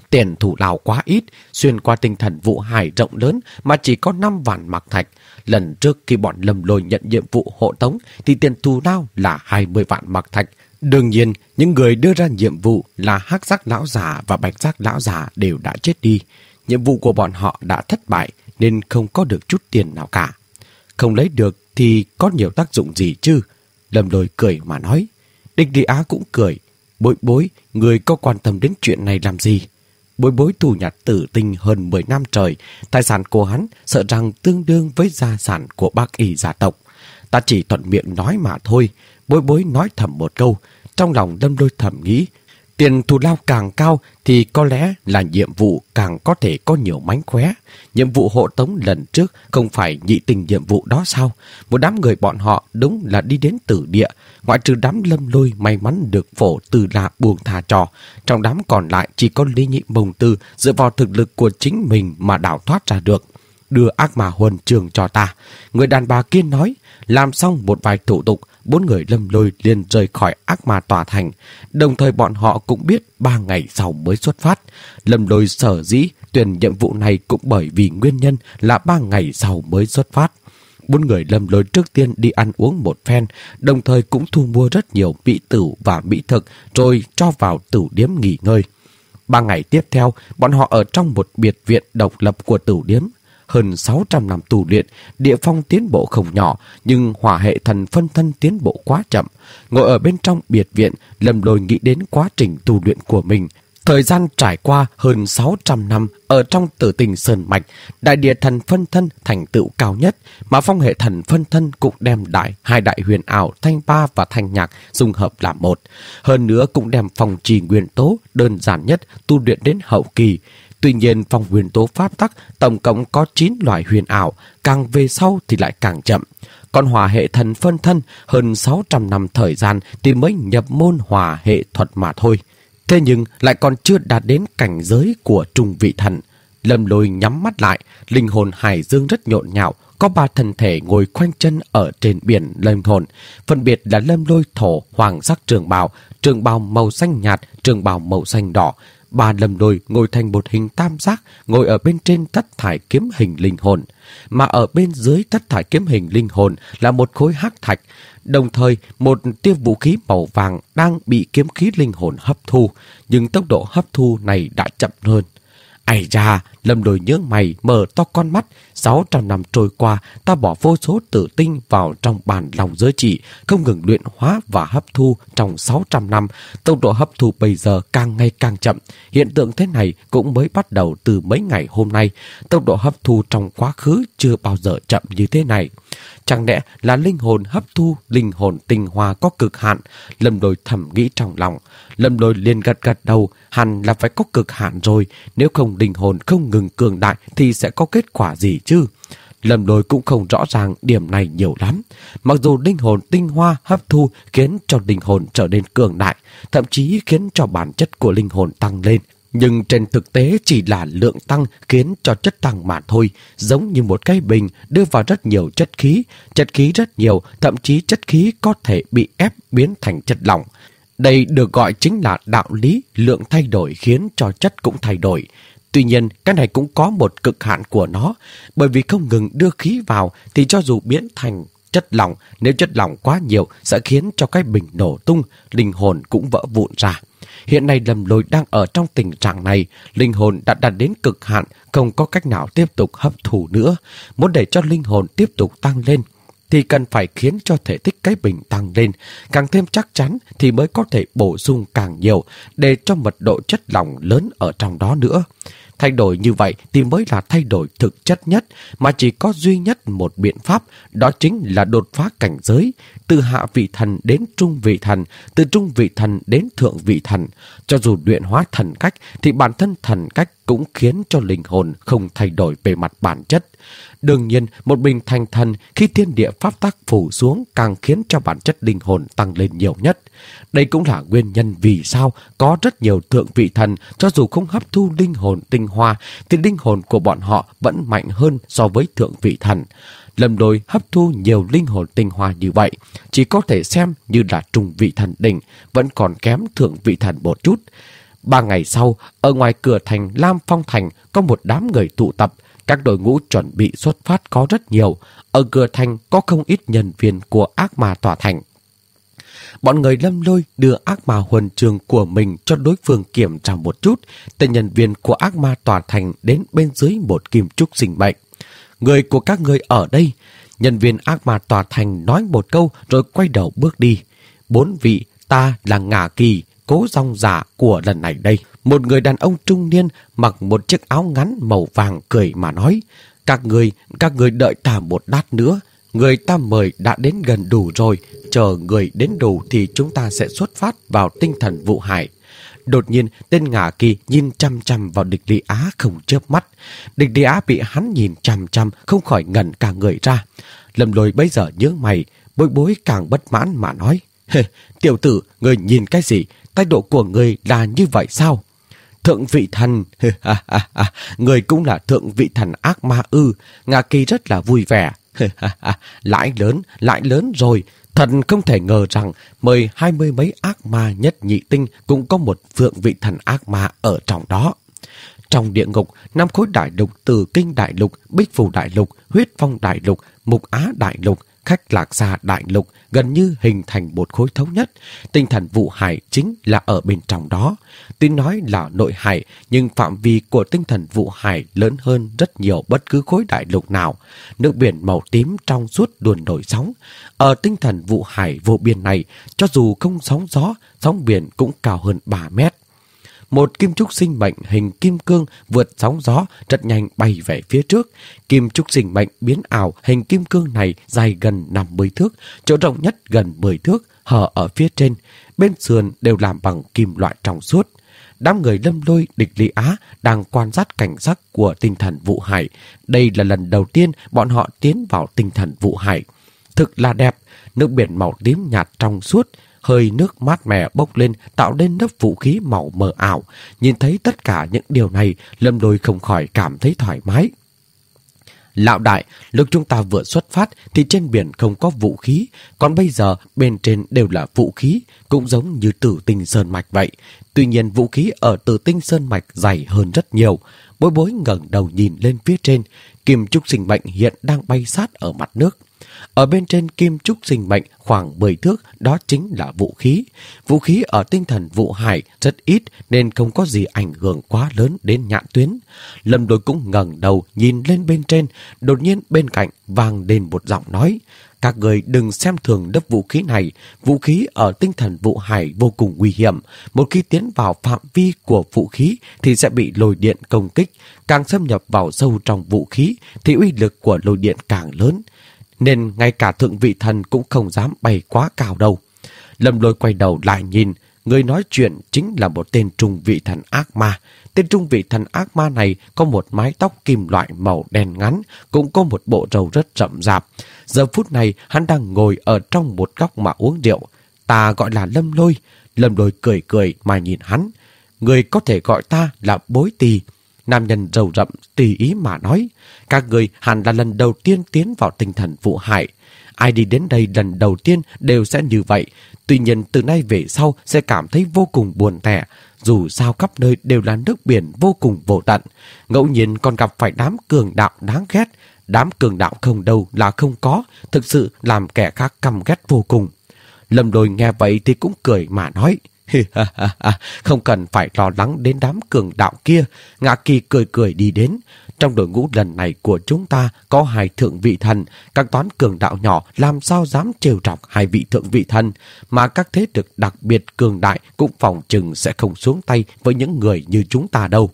Tiền thù lao quá ít, xuyên qua tinh thần vụ hải rộng lớn mà chỉ có năm vạn mạc thạch. Lần trước khi bọn Lâm Lôi nhận nhiệm vụ hộ tống thì tiền thù lao là hai mươi vạn mạc thạch. Đương nhiên, những người đưa ra nhiệm vụ là Hắc Giác lão già và Bạch Giác lão già đều đã chết đi. Nhiệm vụ của bọn họ đã thất bại nên không có được chút tiền nào cả. Không lấy được thì có nhiều tác dụng gì chứ? Lâm Lôi cười mà nói. Địch Đi Á cũng cười. Bối bối, người có quan tâm đến chuyện này làm gì? Bối bối thu nhặt tử tinh hơn mười năm trời, tài sản của hắn sợ rằng tương đương với gia sản của Bác Y gia tộc. Ta chỉ thuận miệng nói mà thôi. Bối bối nói thầm một câu, trong lòng Lâm Lôi thầm nghĩ, tiền thù lao càng cao thì có lẽ là nhiệm vụ càng có thể có nhiều mánh khóe. Nhiệm vụ hộ tống lần trước không phải nhị tình nhiệm vụ đó sao? Một đám người bọn họ đúng là đi đến tử địa, ngoại trừ đám Lâm Lôi may mắn được Phổ Tư La buông tha cho. Trong đám còn lại chỉ có Lý Nhị Mông Tư dựa vào thực lực của chính mình mà đào thoát ra được. Đưa ác ma huân trường cho ta. Người đàn bà kia nói. Làm xong một vài thủ tục, bốn người Lâm Lôi liền rời khỏi ác ma tòa thành. Đồng thời bọn họ cũng biết ba ngày sau mới xuất phát. Lâm Lôi sở dĩ tuyển nhiệm vụ này cũng bởi vì nguyên nhân là ba ngày sau mới xuất phát. Bốn người Lâm Lôi trước tiên đi ăn uống một phen, đồng thời cũng thu mua rất nhiều mỹ tửu và mỹ thực rồi cho vào tửu điếm nghỉ ngơi. Ba ngày tiếp theo, bọn họ ở trong một biệt viện độc lập của tửu điếm. Hơn sáu trăm năm tu luyện, địa phong tiến bộ không nhỏ, nhưng hỏa hệ thần phân thân tiến bộ quá chậm. Ngồi ở bên trong biệt viện, Lâm Lôi nghĩ đến quá trình tu luyện của mình. Thời gian trải qua hơn sáu trăm năm ở trong Tử Tình Sơn Mạch, đại địa thần phân thân thành tựu cao nhất, mà phong hệ thần phân thân cũng đem đại hai đại huyền ảo thanh ba và thanh nhạc dung hợp làm một. Hơn nữa cũng đem phong trì nguyên tố đơn giản nhất tu luyện đến hậu kỳ. Tuy nhiên phong nguyên tố pháp tắc tổng cộng có chín loại huyền ảo, càng về sau thì lại càng chậm. Còn hỏa hệ thần phân thân hơn sáu trăm năm thời gian thì mới nhập môn hỏa hệ thuật mà thôi. Thế nhưng lại còn chưa đạt đến cảnh giới của trung vị thần. Lâm Lôi nhắm mắt lại, linh hồn hải dương rất nhộn nhạo, có ba thân thể ngồi khoanh chân ở trên biển linh hồn, phân biệt là Lâm Lôi thổ hoàng sắc trường bào, trường bào màu xanh nhạt, trường bào màu xanh đỏ. Ba Lâm Lôi ngồi thành một hình tam giác, ngồi ở bên trên thất thải kiếm hình linh hồn, mà ở bên dưới thất thải kiếm hình linh hồn là một khối hắc thạch. Đồng thời, một tia vũ khí màu vàng đang bị kiếm khí linh hồn hấp thu, nhưng tốc độ hấp thu này đã chậm hơn. Ây da, Lâm Lôi nhướng mày, mở to con mắt. Sáu trăm năm trôi qua, ta bỏ vô số tử tinh vào trong bản lòng giới chỉ, không ngừng luyện hóa và hấp thu trong sáu trăm năm. Tốc độ hấp thu bây giờ càng ngày càng chậm. Hiện tượng thế này cũng mới bắt đầu từ mấy ngày hôm nay. Tốc độ hấp thu trong quá khứ chưa bao giờ chậm như thế này. Chẳng lẽ là linh hồn hấp thu linh hồn tinh hoa có cực hạn? Lâm Lôi thầm nghĩ trong lòng. Lâm Lôi liền gật gật đầu, hẳn là phải có cực hạn rồi, nếu không linh hồn không ngừng cường đại thì sẽ có kết quả gì chứ? Lâm Lôi cũng không rõ ràng điểm này nhiều lắm. Mặc dù linh hồn tinh hoa hấp thu khiến cho linh hồn trở nên cường đại, thậm chí khiến cho bản chất của linh hồn tăng lên, nhưng trên thực tế chỉ là lượng tăng khiến cho chất tăng mà thôi, giống như một cái bình đưa vào rất nhiều chất khí, chất khí rất nhiều, thậm chí chất khí có thể bị ép biến thành chất lỏng. Đây được gọi chính là đạo lý lượng thay đổi khiến cho chất cũng thay đổi. Tuy nhiên, cái này cũng có một cực hạn của nó, bởi vì không ngừng đưa khí vào thì cho dù biến thành chất lỏng, nếu chất lỏng quá nhiều sẽ khiến cho cái bình nổ tung, linh hồn cũng vỡ vụn ra. Hiện nay Lâm Lôi đang ở trong tình trạng này, linh hồn đã đạt đến cực hạn, không có cách nào tiếp tục hấp thụ nữa. Muốn để cho linh hồn tiếp tục tăng lên thì cần phải khiến cho thể tích cái bình tăng lên, càng thêm chắc chắn thì mới có thể bổ sung càng nhiều để cho mật độ chất lỏng lớn ở trong đó nữa. Thay đổi như vậy thì mới là thay đổi thực chất nhất, mà chỉ có duy nhất một biện pháp, đó chính là đột phá cảnh giới, từ hạ vị thần đến trung vị thần, từ trung vị thần đến thượng vị thần. Cho dù luyện hóa thần cách thì bản thân thần cách cũng khiến cho linh hồn không thay đổi về mặt bản chất. Đương nhiên, một mình thành thần khi thiên địa pháp tắc phủ xuống càng khiến cho bản chất linh hồn tăng lên nhiều nhất. Đây cũng là nguyên nhân vì sao có rất nhiều thượng vị thần cho dù không hấp thu linh hồn tinh hoa thì linh hồn của bọn họ vẫn mạnh hơn so với thượng vị thần. Lâm Lôi hấp thu nhiều linh hồn tinh hoa như vậy chỉ có thể xem như là trung vị thần đỉnh, vẫn còn kém thượng vị thần một chút. Ba ngày sau, ở ngoài cửa thành Lam Phong Thành có một đám người tụ tập. Các đội ngũ chuẩn bị xuất phát có rất nhiều. Ở cửa thành có không ít nhân viên của ác ma tòa thành. Bọn người Lâm Lôi đưa ác ma huân trường của mình cho đối phương kiểm tra một chút. Tên nhân viên của ác ma tòa thành đến bên dưới một kim trúc sinh mệnh. Người của các người ở đây. Nhân viên ác ma tòa thành nói một câu rồi quay đầu bước đi. Bốn vị, ta là Ngả Kỳ, cố dòng giả của lần này đây. Một người đàn ông trung niên mặc một chiếc áo ngắn màu vàng cười mà nói. Các người, các người đợi ta một lát nữa. Người ta mời đã đến gần đủ rồi. Chờ người đến đủ thì chúng ta sẽ xuất phát vào tinh thần vụ hải. Đột nhiên, tên Ngả Kỳ nhìn chăm chăm vào Địch Lý Á không chớp mắt. Địch Lý Á bị hắn nhìn chăm chăm không khỏi ngẩn cả người ra. Lâm Lôi bây giờ nhớ mày, bối bối càng bất mãn mà nói. Tiểu tử, người nhìn cái gì? Thái độ của người là như vậy sao? Thượng vị thần, người cũng là thượng vị thần ác ma ư? Ngả Kỳ rất là vui vẻ. Lãi lớn, lãi lớn rồi. Thật không thể ngờ rằng mời hai mươi mấy ác ma nhất nhị tinh cũng có một thượng vị thần ác ma ở trong đó. Trong địa ngục, năm khối đại lục, Từ Kinh đại lục, Bích Phù đại lục, Huyết Phong đại lục, Mục Á đại lục, Khách Lạc Gia đại lục gần như hình thành một khối thống nhất. Tinh thần vụ hải chính là ở bên trong đó. Tuy nói là nội hải, nhưng phạm vi của tinh thần vụ hải lớn hơn rất nhiều bất cứ khối đại lục nào. Nước biển màu tím trong suốt luôn nổi sóng. Ở tinh thần vụ hải vô biên này, cho dù không sóng gió, sóng biển cũng cao hơn ba mét. Một kim trúc sinh mệnh hình kim cương vượt sóng gió rất nhanh bay về phía trước. Kim trúc sinh mệnh biến ảo hình kim cương này dài gần năm mươi thước, chỗ rộng nhất gần mười thước, hở ở phía trên. Bên sườn đều làm bằng kim loại trong suốt. Đám người Lâm Lôi, Địch Lý Á đang quan sát cảnh sắc của tinh thần vụ hải. Đây là lần đầu tiên bọn họ tiến vào tinh thần vụ hải. Thực là đẹp, nước biển màu tím nhạt trong suốt, hơi nước mát mẻ bốc lên tạo nên lớp vũ khí màu mờ ảo. Nhìn thấy tất cả những điều này, Lâm Lôi không khỏi cảm thấy thoải mái. Lão đại, lúc chúng ta vừa xuất phát thì trên biển không có vũ khí, còn bây giờ bên trên đều là vũ khí, cũng giống như Tử Tinh Sơn Mạch vậy. Tuy nhiên vũ khí ở Tử Tinh Sơn Mạch dày hơn rất nhiều. Bối bối ngẩng đầu nhìn lên phía trên, kim trúc sinh mệnh hiện đang bay sát ở mặt nước. Ở bên trên kim trúc sinh mệnh khoảng mười thước, đó chính là vũ khí. Vũ khí ở tinh thần vụ hải rất ít nên không có gì ảnh hưởng quá lớn đến nhãn tuyến. Lâm Lôi cũng ngẩng đầu nhìn lên bên trên, đột nhiên bên cạnh vang lên một giọng nói. Các người đừng xem thường lớp vũ khí này. Vũ khí ở tinh thần vụ hải vô cùng nguy hiểm. Một khi tiến vào phạm vi của vũ khí thì sẽ bị lôi điện công kích. Càng xâm nhập vào sâu trong vũ khí thì uy lực của lôi điện càng lớn. Nên ngay cả thượng vị thần cũng không dám bay quá cao đâu. Lâm Lôi quay đầu lại nhìn, người nói chuyện chính là một tên trung vị thần ác ma. Tên trung vị thần ác ma này có một mái tóc kim loại màu đen ngắn, cũng có một bộ râu rất rậm rạp. Giờ phút này hắn đang ngồi ở trong một góc mà uống rượu. Ta gọi là Lâm Lôi. Lâm Lôi cười cười mà nhìn hắn. Người có thể gọi ta là Bối Tì. Nam nhân râu rậm tùy ý mà nói. Các người hẳn là lần đầu tiên tiến vào tinh thần vụ hải. Ai đi đến đây lần đầu tiên đều sẽ như vậy. Tuy nhiên từ nay về sau sẽ cảm thấy vô cùng buồn tẻ. Dù sao khắp nơi đều là nước biển vô cùng vô tận. Ngẫu nhiên còn gặp phải đám cường đạo đáng ghét. Đám cường đạo không đâu là không có. Thực sự làm kẻ khác căm ghét vô cùng. Lâm Lôi nghe vậy thì cũng cười mà nói. Không cần phải lo lắng đến đám cường đạo kia. Ngả Kỳ cười cười đi đến. Trong đội ngũ lần này của chúng ta có hai thượng vị thần. Các toán cường đạo nhỏ làm sao dám trêu chọc hai vị thượng vị thần. Mà các thế lực đặc biệt cường đại cũng phòng chừng sẽ không xuống tay với những người như chúng ta đâu.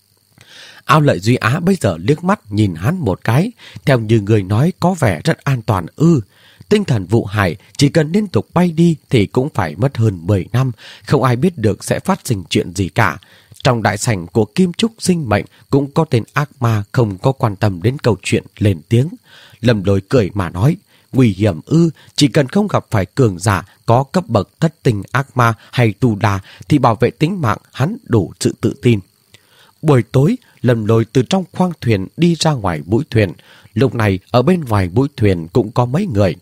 Ao Lợi Duy Á bây giờ liếc mắt nhìn hắn một cái. Theo như người nói có vẻ rất an toàn ư. Tinh thần vụ hải chỉ cần liên tục bay đi thì cũng phải mất hơn mười năm, không ai biết được sẽ phát sinh chuyện gì cả. Trong đại sảnh của Kim Trúc sinh mệnh cũng có tên ác ma không có quan tâm đến câu chuyện lên tiếng. Lâm Lôi cười mà nói, nguy hiểm ư, chỉ cần không gặp phải cường giả có cấp bậc thất tình ác ma hay tù đà thì bảo vệ tính mạng hắn đủ sự tự tin. Buổi tối, Lâm Lôi từ trong khoang thuyền đi ra ngoài mũi thuyền. Lúc này ở bên ngoài mũi thuyền cũng có mấy người.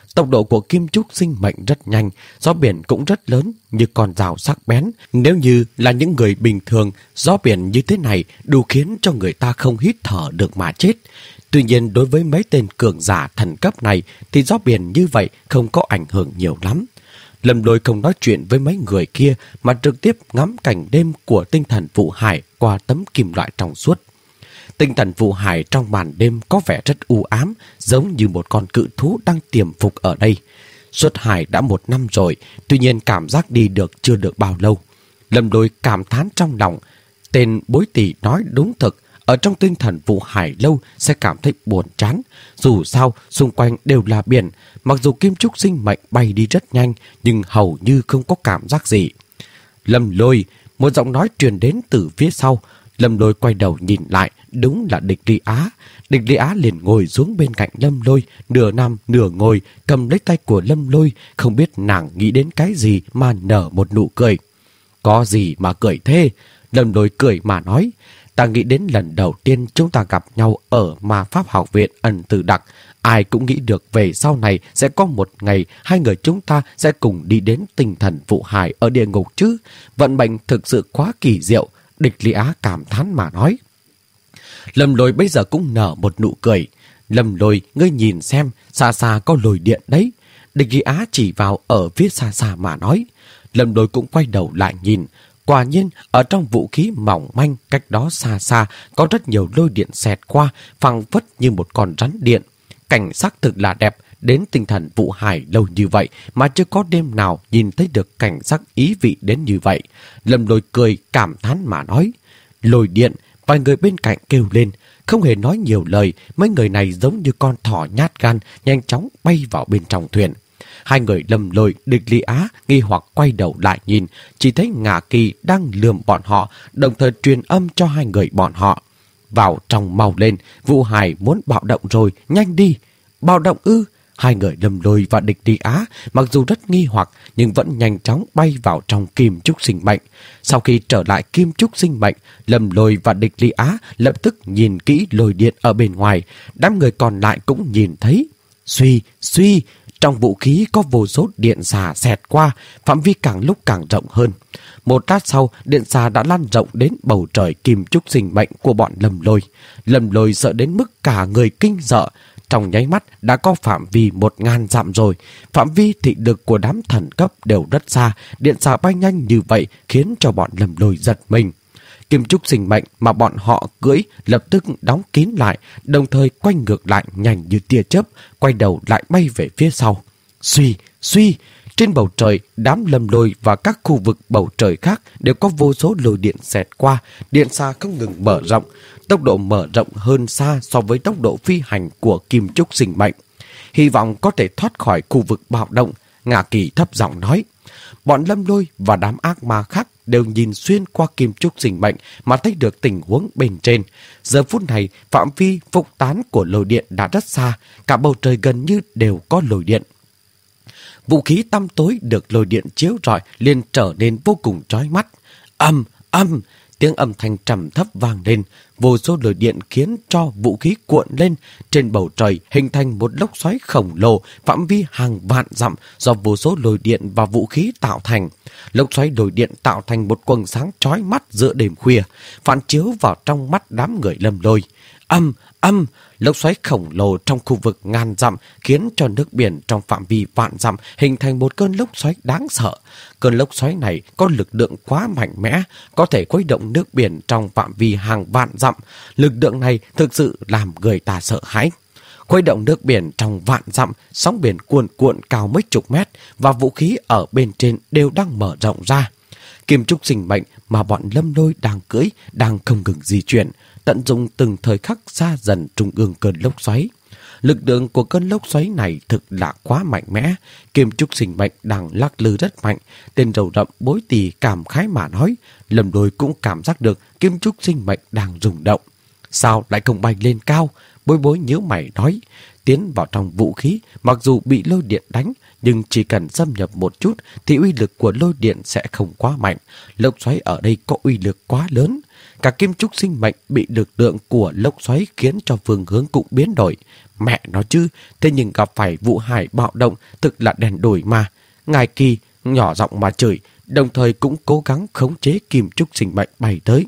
Tốc độ của kim trúc sinh mệnh rất nhanh, gió biển cũng rất lớn như con rào sắc bén. Nếu như là những người bình thường, gió biển như thế này đủ khiến cho người ta không hít thở được mà chết. Tuy nhiên đối với mấy tên cường giả thần cấp này thì gió biển như vậy không có ảnh hưởng nhiều lắm. Lâm Lôi không nói chuyện với mấy người kia mà trực tiếp ngắm cảnh đêm của tinh thần vụ hải qua tấm kim loại trong suốt. Tinh thần vụ hải trong màn đêm có vẻ rất u ám, giống như một con cự thú đang tiềm phục ở đây. Xuất hải đã một năm rồi, tuy nhiên cảm giác đi được chưa được bao lâu. Lâm Lôi cảm thán trong lòng, tên bối tỷ nói đúng thực, ở trong tinh thần vụ hải lâu sẽ cảm thấy buồn chán. Dù sao, xung quanh đều là biển, mặc dù kim trúc sinh mệnh bay đi rất nhanh, nhưng hầu như không có cảm giác gì. Lâm Lôi, một giọng nói truyền đến từ phía sau. Lâm Lôi quay đầu nhìn lại, đúng là Địch Ly Á. Địch Ly Á liền ngồi xuống bên cạnh Lâm Lôi, nửa nằm nửa ngồi, cầm lấy tay của Lâm Lôi, không biết nàng nghĩ đến cái gì mà nở một nụ cười. Có gì mà cười thế? Lâm Lôi cười mà nói, ta nghĩ đến lần đầu tiên chúng ta gặp nhau ở Ma Pháp Học viện Ân Tử Đặc. Ai cũng nghĩ được về sau này sẽ có một ngày hai người chúng ta sẽ cùng đi đến tinh thần vụ hải ở địa ngục chứ. Vận mệnh thực sự quá kỳ diệu. Địch Ly Á cảm thán mà nói. Lâm Lôi bây giờ cũng nở một nụ cười. Lâm Lôi, ngươi nhìn xem, xa xa có lồi điện đấy. Địch Ly Á chỉ vào ở phía xa xa mà nói. Lâm Lôi cũng quay đầu lại nhìn. Quả nhiên, ở trong vũ khí mỏng manh cách đó xa xa có rất nhiều lôi điện xẹt qua, phăng phất như một con rắn điện. Cảnh sắc thực là đẹp, đến tinh thần vụ hải lâu như vậy mà chưa có đêm nào nhìn thấy được cảnh sắc ý vị đến như vậy. Lâm Lôi cười cảm thán mà nói. Lôi điện, vài người bên cạnh kêu lên, không hề nói nhiều lời, mấy người này giống như con thỏ nhát gan, nhanh chóng bay vào bên trong thuyền. Hai người Lâm Lôi, Địch Ly Á nghi hoặc quay đầu lại nhìn, chỉ thấy Ngạ Kỳ đang lườm bọn họ, đồng thời truyền âm cho hai người bọn họ. Vào trong mau lên, vụ hải muốn bạo động rồi, nhanh đi. Bạo động ư? Hai người Lâm Lôi và Địch Ly Á mặc dù rất nghi hoặc nhưng vẫn nhanh chóng bay vào trong kim trúc sinh mệnh. Sau khi trở lại kim trúc sinh mệnh, Lâm Lôi và Địch Ly Á lập tức nhìn kỹ lôi điện ở bên ngoài. Đám người còn lại cũng nhìn thấy. Suy, suy, trong vũ khí có vô số điện xà xẹt qua, phạm vi càng lúc càng rộng hơn. Một lát sau, điện xà đã lan rộng đến bầu trời kim trúc sinh mệnh của bọn Lâm Lôi. Lâm Lôi sợ đến mức cả người kinh sợ. Trong nháy mắt đã có phạm vi một ngàn dặm rồi. Phạm vi thị lực của đám thần cấp đều rất xa. Điện xà bay nhanh như vậy khiến cho bọn Lâm Lôi giật mình. Kim trúc sinh mệnh mà bọn họ cưỡi lập tức đóng kín lại, đồng thời quay ngược lại nhanh như tia chớp, quay đầu lại bay về phía sau. Suy, suy, trên bầu trời, đám Lâm Lôi và các khu vực bầu trời khác đều có vô số lôi điện xẹt qua, điện xà không ngừng mở rộng, tốc độ mở rộng hơn xa so với tốc độ phi hành của kim trúc sinh mệnh. Hy vọng có thể thoát khỏi khu vực bạo động, Ngạ Kỳ thấp giọng nói. Bọn Lâm Lôi và đám ác ma khác đều nhìn xuyên qua kim trúc sinh mệnh mà thấy được tình huống bên trên. Giờ phút này, phạm vi phục tán của lôi điện đã rất xa, cả bầu trời gần như đều có lôi điện. Vũ khí tăm tối được lôi điện chiếu rọi liền trở nên vô cùng chói mắt. Âm, âm, tiếng âm thanh trầm thấp vang lên, vô số lôi điện khiến cho vũ khí cuộn lên trên bầu trời, hình thành một lốc xoáy khổng lồ phạm vi hàng vạn dặm do vô số lôi điện và vũ khí tạo thành. Lốc xoáy lôi điện tạo thành một quầng sáng chói mắt giữa đêm khuya, phản chiếu vào trong mắt đám người Lâm Lôi. Âm, âm, lốc xoáy khổng lồ trong khu vực ngàn dặm khiến cho nước biển trong phạm vi vạn dặm hình thành một cơn lốc xoáy đáng sợ. Cơn lốc xoáy này có lực lượng quá mạnh mẽ, có thể khuấy động nước biển trong phạm vi hàng vạn dặm. Lực lượng này thực sự làm người ta sợ hãi. Khuấy động nước biển trong vạn dặm, sóng biển cuồn cuộn cao mấy chục mét và vũ khí ở bên trên đều đang mở rộng ra. Kim trúc sinh mệnh mà bọn Lâm Lôi đang cưỡi đang không ngừng di chuyển, tận dụng từng thời khắc xa dần trung ương cơn lốc xoáy. Lực lượng của cơn lốc xoáy này thực là quá mạnh mẽ. Kim trúc sinh mệnh đang lắc lư rất mạnh. Tên râu rậm Bối Tỳ cảm khái mà nói. Lâm Lôi cũng cảm giác được kim trúc sinh mệnh đang rung động. Sao lại không bay lên cao? Bối Bối nhíu mày nói. Tiến vào trong vũ khí, mặc dù bị lôi điện đánh, nhưng chỉ cần xâm nhập một chút thì uy lực của lôi điện sẽ không quá mạnh. Lốc xoáy ở đây có uy lực quá lớn. cả kim trúc sinh mệnh bị lực lượng của lốc xoáy khiến cho phương hướng cũng biến đổi. Mẹ nó chứ, thế nhưng gặp phải vụ hải bạo động thực là đèn đổi mà. Ngài Kỳ nhỏ giọng mà chửi, đồng thời cũng cố gắng khống chế kim trúc sinh mệnh bay tới.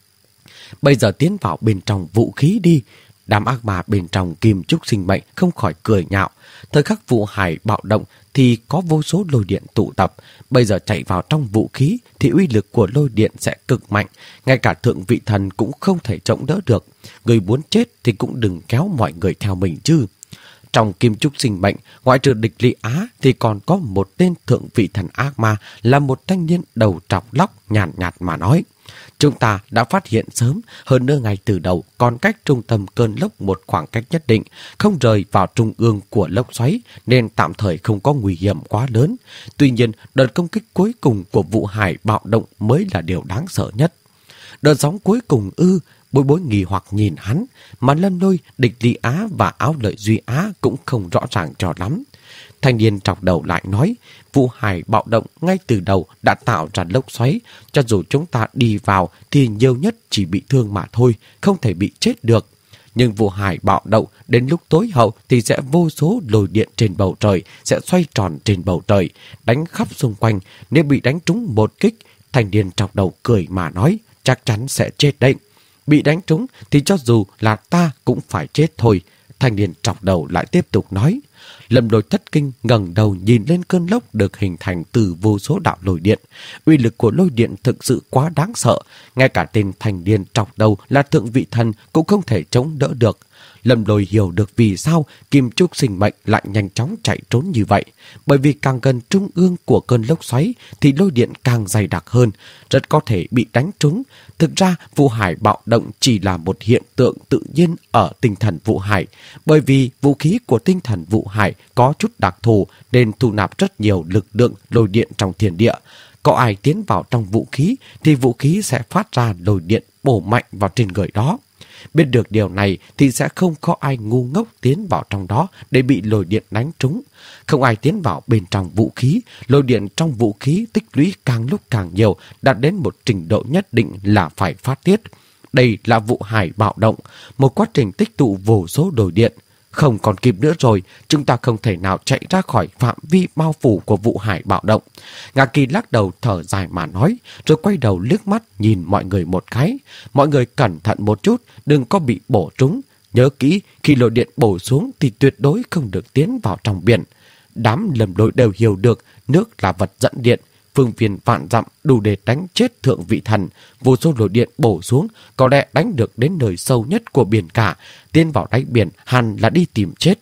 Bây giờ tiến vào bên trong vũ khí đi. Đám ác ma bên trong kim trúc sinh mệnh không khỏi cười nhạo. Thời khắc vụ hải bạo động thì có vô số lôi điện tụ tập. Bây giờ chạy vào trong vũ khí thì uy lực của lôi điện sẽ cực mạnh. Ngay cả thượng vị thần cũng không thể chống đỡ được. Người muốn chết thì cũng đừng kéo mọi người theo mình chứ. Trong kim trúc sinh mệnh, ngoại trừ địch Lý Á thì còn có một tên thượng vị thần ác ma là một thanh niên đầu trọc lóc nhàn nhạt, nhạt mà nói. Chúng ta đã phát hiện sớm, hơn nữa ngay từ đầu còn cách trung tâm cơn lốc một khoảng cách nhất định, không rời vào trung ương của lốc xoáy nên tạm thời không có nguy hiểm quá lớn. Tuy nhiên, đợt công kích cuối cùng của vụ hải bạo động mới là điều đáng sợ nhất. Đợt sóng cuối cùng ư, Bối Bối nghi hoặc nhìn hắn, mà Lâm Lôi, địch Lý Á và Áo Lợi Duy Á cũng không rõ ràng cho lắm. Thanh niên trọc đầu lại nói, vụ hải bạo động ngay từ đầu đã tạo ra lốc xoáy, cho dù chúng ta đi vào thì nhiều nhất chỉ bị thương mà thôi, không thể bị chết được. Nhưng vụ hải bạo động đến lúc tối hậu thì sẽ vô số lôi điện trên bầu trời, sẽ xoay tròn trên bầu trời, đánh khắp xung quanh. Nếu bị đánh trúng một kích, thanh niên trọc đầu cười mà nói, chắc chắn sẽ chết đấy. Bị đánh trúng thì cho dù là ta cũng phải chết thôi. Thanh niên trọc đầu lại tiếp tục nói. Lâm Lôi thất kinh ngẩng đầu nhìn lên cơn lốc được hình thành từ vô số đạo lôi điện. Uy lực của lôi điện thực sự quá đáng sợ. Ngay cả tên thanh niên trọc đầu là thượng vị thần cũng không thể chống đỡ được. Lâm Lôi hiểu được vì sao kim trúc sinh mệnh lại nhanh chóng chạy trốn như vậy. Bởi vì càng gần trung ương của cơn lốc xoáy thì lôi điện càng dày đặc hơn, rất có thể bị đánh trúng. Thực ra vụ hải bạo động chỉ là một hiện tượng tự nhiên ở tinh thần vụ hải. Bởi vì vũ khí của tinh thần vụ hải có chút đặc thù nên thu nạp rất nhiều lực lượng lôi điện trong thiên địa. Có ai tiến vào trong vũ khí thì vũ khí sẽ phát ra lôi điện bổ mạnh vào trên người đó. Biết được điều này thì sẽ không có ai ngu ngốc tiến vào trong đó để bị lôi điện đánh trúng. Không ai tiến vào bên trong vũ khí, lôi điện trong vũ khí tích lũy càng lúc càng nhiều, đạt đến một trình độ nhất định là phải phát tiết. Đây là vụ hải bạo động, một quá trình tích tụ vô số lôi điện. Không còn kịp nữa rồi, chúng ta không thể nào chạy ra khỏi phạm vi bao phủ của vụ hải bạo động. Ngạ Kỳ lắc đầu thở dài mà nói, rồi quay đầu liếc mắt nhìn mọi người một cái. Mọi người cẩn thận một chút, đừng có bị bổ trúng. Nhớ kỹ, khi lôi điện bổ xuống thì tuyệt đối không được tiến vào trong biển. Đám Lâm Lôi đều hiểu được nước là vật dẫn điện. Phương viên vạn dặm đủ để đánh chết thượng vị thần. Vô số lôi điện bổ xuống có lẽ đánh được đến nơi sâu nhất của biển cả. Tiến vào đáy biển hẳn là đi tìm chết.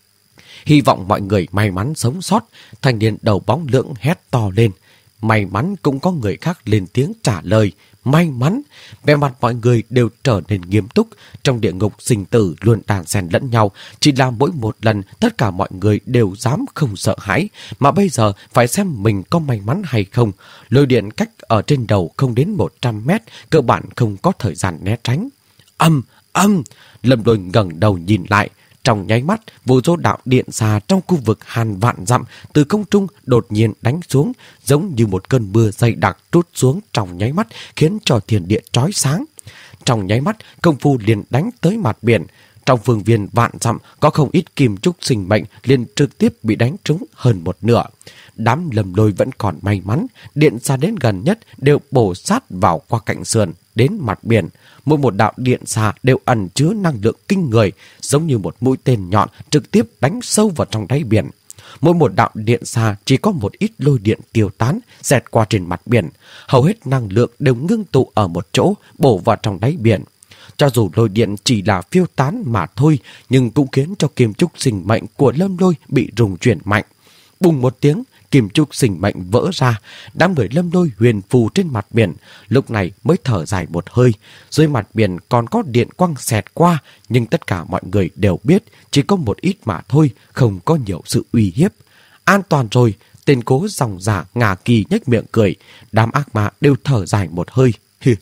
Hy vọng mọi người may mắn sống sót. Thanh niên đầu bóng lưỡng hét to lên. May mắn cũng có người khác lên tiếng trả lời. May mắn. Vẻ mặt mọi người đều trở nên nghiêm túc. Trong địa ngục sinh tử luôn đan xen lẫn nhau. Chỉ là mỗi một lần tất cả mọi người đều dám không sợ hãi. Mà bây giờ phải xem mình có may mắn hay không. Lôi điện cách ở trên đầu không đến một trăm mét. Cơ bản không có thời gian né tránh. Âm, âm. Lâm Lôi ngẩng đầu nhìn lại. Trong nháy mắt, vô số đạo điện xà trong khu vực hàng vạn dặm từ không trung đột nhiên đánh xuống, giống như một cơn mưa dày đặc trút xuống trong nháy mắt, khiến cho thiên địa chói sáng. Trong nháy mắt, công phu liền đánh tới mặt biển. Trong phương viên vạn dặm có không ít kim trúc sinh mệnh liền trực tiếp bị đánh trúng hơn một nửa. Đám Lâm Lôi vẫn còn may mắn, điện xà đến gần nhất đều bổ sát vào qua cạnh sườn đến mặt biển. Mỗi một đạo điện xà đều ẩn chứa năng lượng kinh người, giống như một mũi tên nhọn trực tiếp đánh sâu vào trong đáy biển. Mỗi một đạo điện xà chỉ có một ít lôi điện tiêu tán, xẹt qua trên mặt biển. Hầu hết năng lượng đều ngưng tụ ở một chỗ, bổ vào trong đáy biển. Cho dù lôi điện chỉ là phiêu tán mà thôi, nhưng cũng khiến cho kim trúc sinh mệnh của Lâm Lôi bị rung chuyển mạnh. Bùng một tiếng, kim trúc sinh mệnh vỡ ra, đám người Lâm Lôi huyền phù trên mặt biển, lúc này mới thở dài một hơi. Dưới mặt biển còn có điện quang xẹt qua, nhưng tất cả mọi người đều biết chỉ có một ít mà thôi, không có nhiều sự uy hiếp. An toàn rồi, tên cố dòng giả Ngạ Kỳ nhếch miệng cười, đám ác ma đều thở dài một hơi.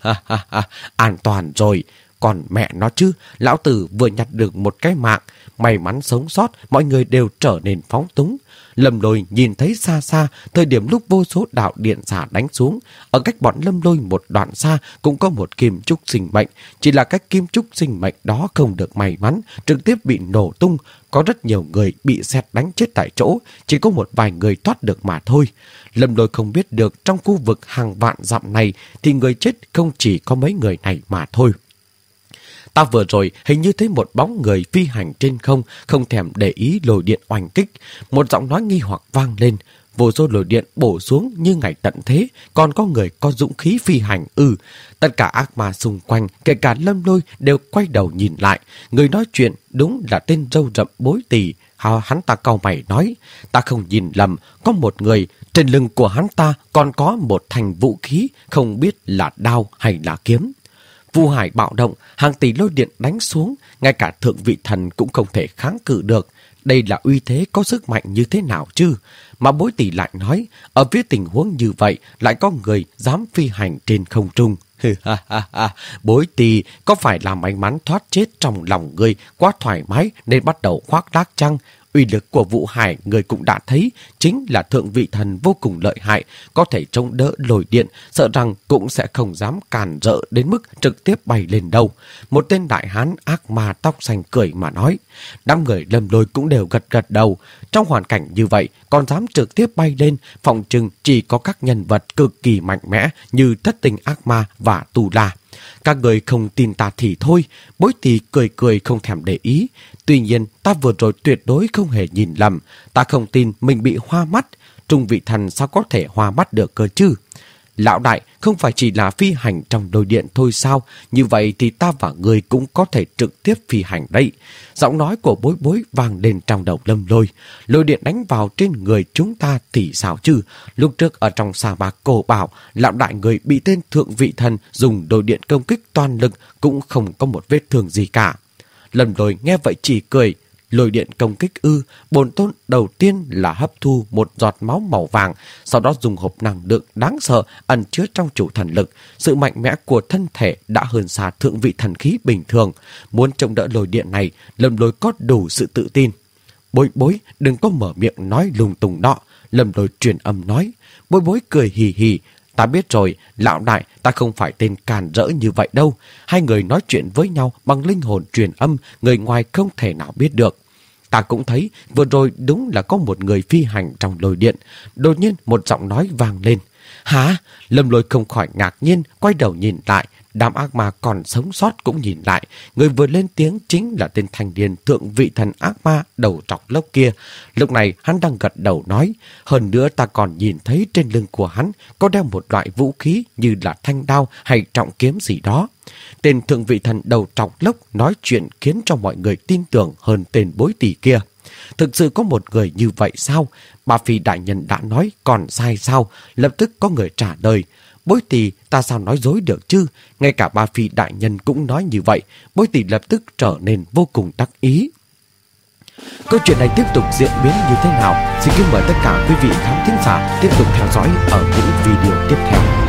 An toàn rồi, còn mẹ nó chứ, lão tử vừa nhặt được một cái mạng, may mắn sống sót, mọi người đều trở nên phóng túng. Lâm Lôi nhìn thấy xa xa, thời điểm lúc vô số đạo điện xả đánh xuống, ở cách bọn Lâm Lôi một đoạn xa cũng có một kim trúc sinh mệnh. Chỉ là cách kim trúc sinh mệnh đó không được may mắn, trực tiếp bị nổ tung. Có rất nhiều người bị sét đánh chết tại chỗ, chỉ có một vài người thoát được mà thôi. Lâm Lôi không biết được trong khu vực hàng vạn dặm này thì người chết không chỉ có mấy người này mà thôi. Ta vừa rồi hình như thấy một bóng người phi hành trên không, không thèm để ý lôi điện oanh kích. Một giọng nói nghi hoặc vang lên. Vô số lôi điện bổ xuống như ngày tận thế, còn có người có dũng khí phi hành ư. Ừ. Tất cả ác ma xung quanh, kể cả Lâm Lôi đều quay đầu nhìn lại. Người nói chuyện đúng là tên râu rậm Bối Tỳ. Hắn ta cau mày nói, ta không nhìn lầm, có một người, trên lưng của hắn ta còn có một thành vũ khí, không biết là đao hay là kiếm. Vu hải bạo động, hàng tỷ lôi điện đánh xuống, ngay cả thượng vị thần cũng không thể kháng cự được. Đây là uy thế có sức mạnh như thế nào chứ? Mà Bối Tỳ lại nói, ở phía tình huống như vậy lại có người dám phi hành trên không trung. Bối Tỳ, có phải là may mắn thoát chết trong lòng ngươi quá thoải mái nên bắt đầu khoác lác chăng? Uy lực của Vũ Hải người cũng đã thấy, chính là thượng vị thần vô cùng lợi hại, có thể chống đỡ lôi điện, sợ rằng cũng sẽ không dám càn rỡ đến mức trực tiếp bay lên đâu. Một tên đại hán ác ma tóc xanh cười mà nói. Đám người Lâm Lôi cũng đều gật gật đầu. Trong hoàn cảnh như vậy, còn dám trực tiếp bay lên, phòng chừng chỉ có các nhân vật cực kỳ mạnh mẽ như Thất Tình Ác Ma và Tu La. Các người không tin ta thì thôi. Bối Tỳ cười cười không thèm để ý. Tuy nhiên ta vừa rồi tuyệt đối không hề nhìn lầm. Ta không tin mình bị hoa mắt. Trung vị thần sao có thể hoa mắt được cơ chứ? Lão đại, không phải chỉ là phi hành trong đôi điện thôi sao? Như vậy thì ta và người cũng có thể trực tiếp phi hành đây. Giọng nói của Bối Bối vang lên trong đầu Lâm Lôi. Lôi điện đánh vào trên người chúng ta thì sao chứ? Lúc trước ở trong sa mạc Cổ Bảo, lão đại người bị tên thượng vị thần dùng đôi điện công kích toàn lực cũng không có một vết thương gì cả. Lâm Lôi nghe vậy chỉ cười. Lôi điện công kích ư, bổn tôn đầu tiên là hấp thu một giọt máu màu vàng, sau đó dùng hộp năng lượng đáng sợ ẩn chứa trong chủ thần lực. Sự mạnh mẽ của thân thể đã hơn xa thượng vị thần khí bình thường. Muốn chống đỡ lôi điện này, Lâm Lôi có đủ sự tự tin. Bối Bối, đừng có mở miệng nói lung tung đó. Lâm Lôi truyền âm nói. Bối Bối cười hì hì. Ta biết rồi, lão đại, ta không phải tên càn rỡ như vậy đâu. Hai người nói chuyện với nhau bằng linh hồn truyền âm, người ngoài không thể nào biết được. Ta cũng thấy vừa rồi đúng là có một người phi hành trong lôi điện. Đột nhiên một giọng nói vang lên. Hả? Lâm Lôi không khỏi ngạc nhiên, quay đầu nhìn lại. Đám ác ma còn sống sót cũng nhìn lại. Người vừa lên tiếng chính là tên thanh niên thượng vị thần ác ma đầu trọc lốc kia. Lúc này hắn đang gật đầu nói. Hơn nữa ta còn nhìn thấy trên lưng của hắn có đeo một loại vũ khí như là thanh đao hay trọng kiếm gì đó. Tên thượng vị thần đầu trọc lốc nói chuyện khiến cho mọi người tin tưởng hơn tên Bối Tỳ kia. Thực sự có một người như vậy sao? Bà Phi đại nhân đã nói còn sai sao? Lập tức có người trả lời. Bối Tỳ, ta sao nói dối được chứ? Ngay cả bà Phi đại nhân cũng nói như vậy. Bối Tỳ lập tức trở nên vô cùng đắc ý. Câu chuyện này tiếp tục diễn biến như thế nào? Xin kính mời tất cả quý vị khán thính giả tiếp tục theo dõi ở những video tiếp theo.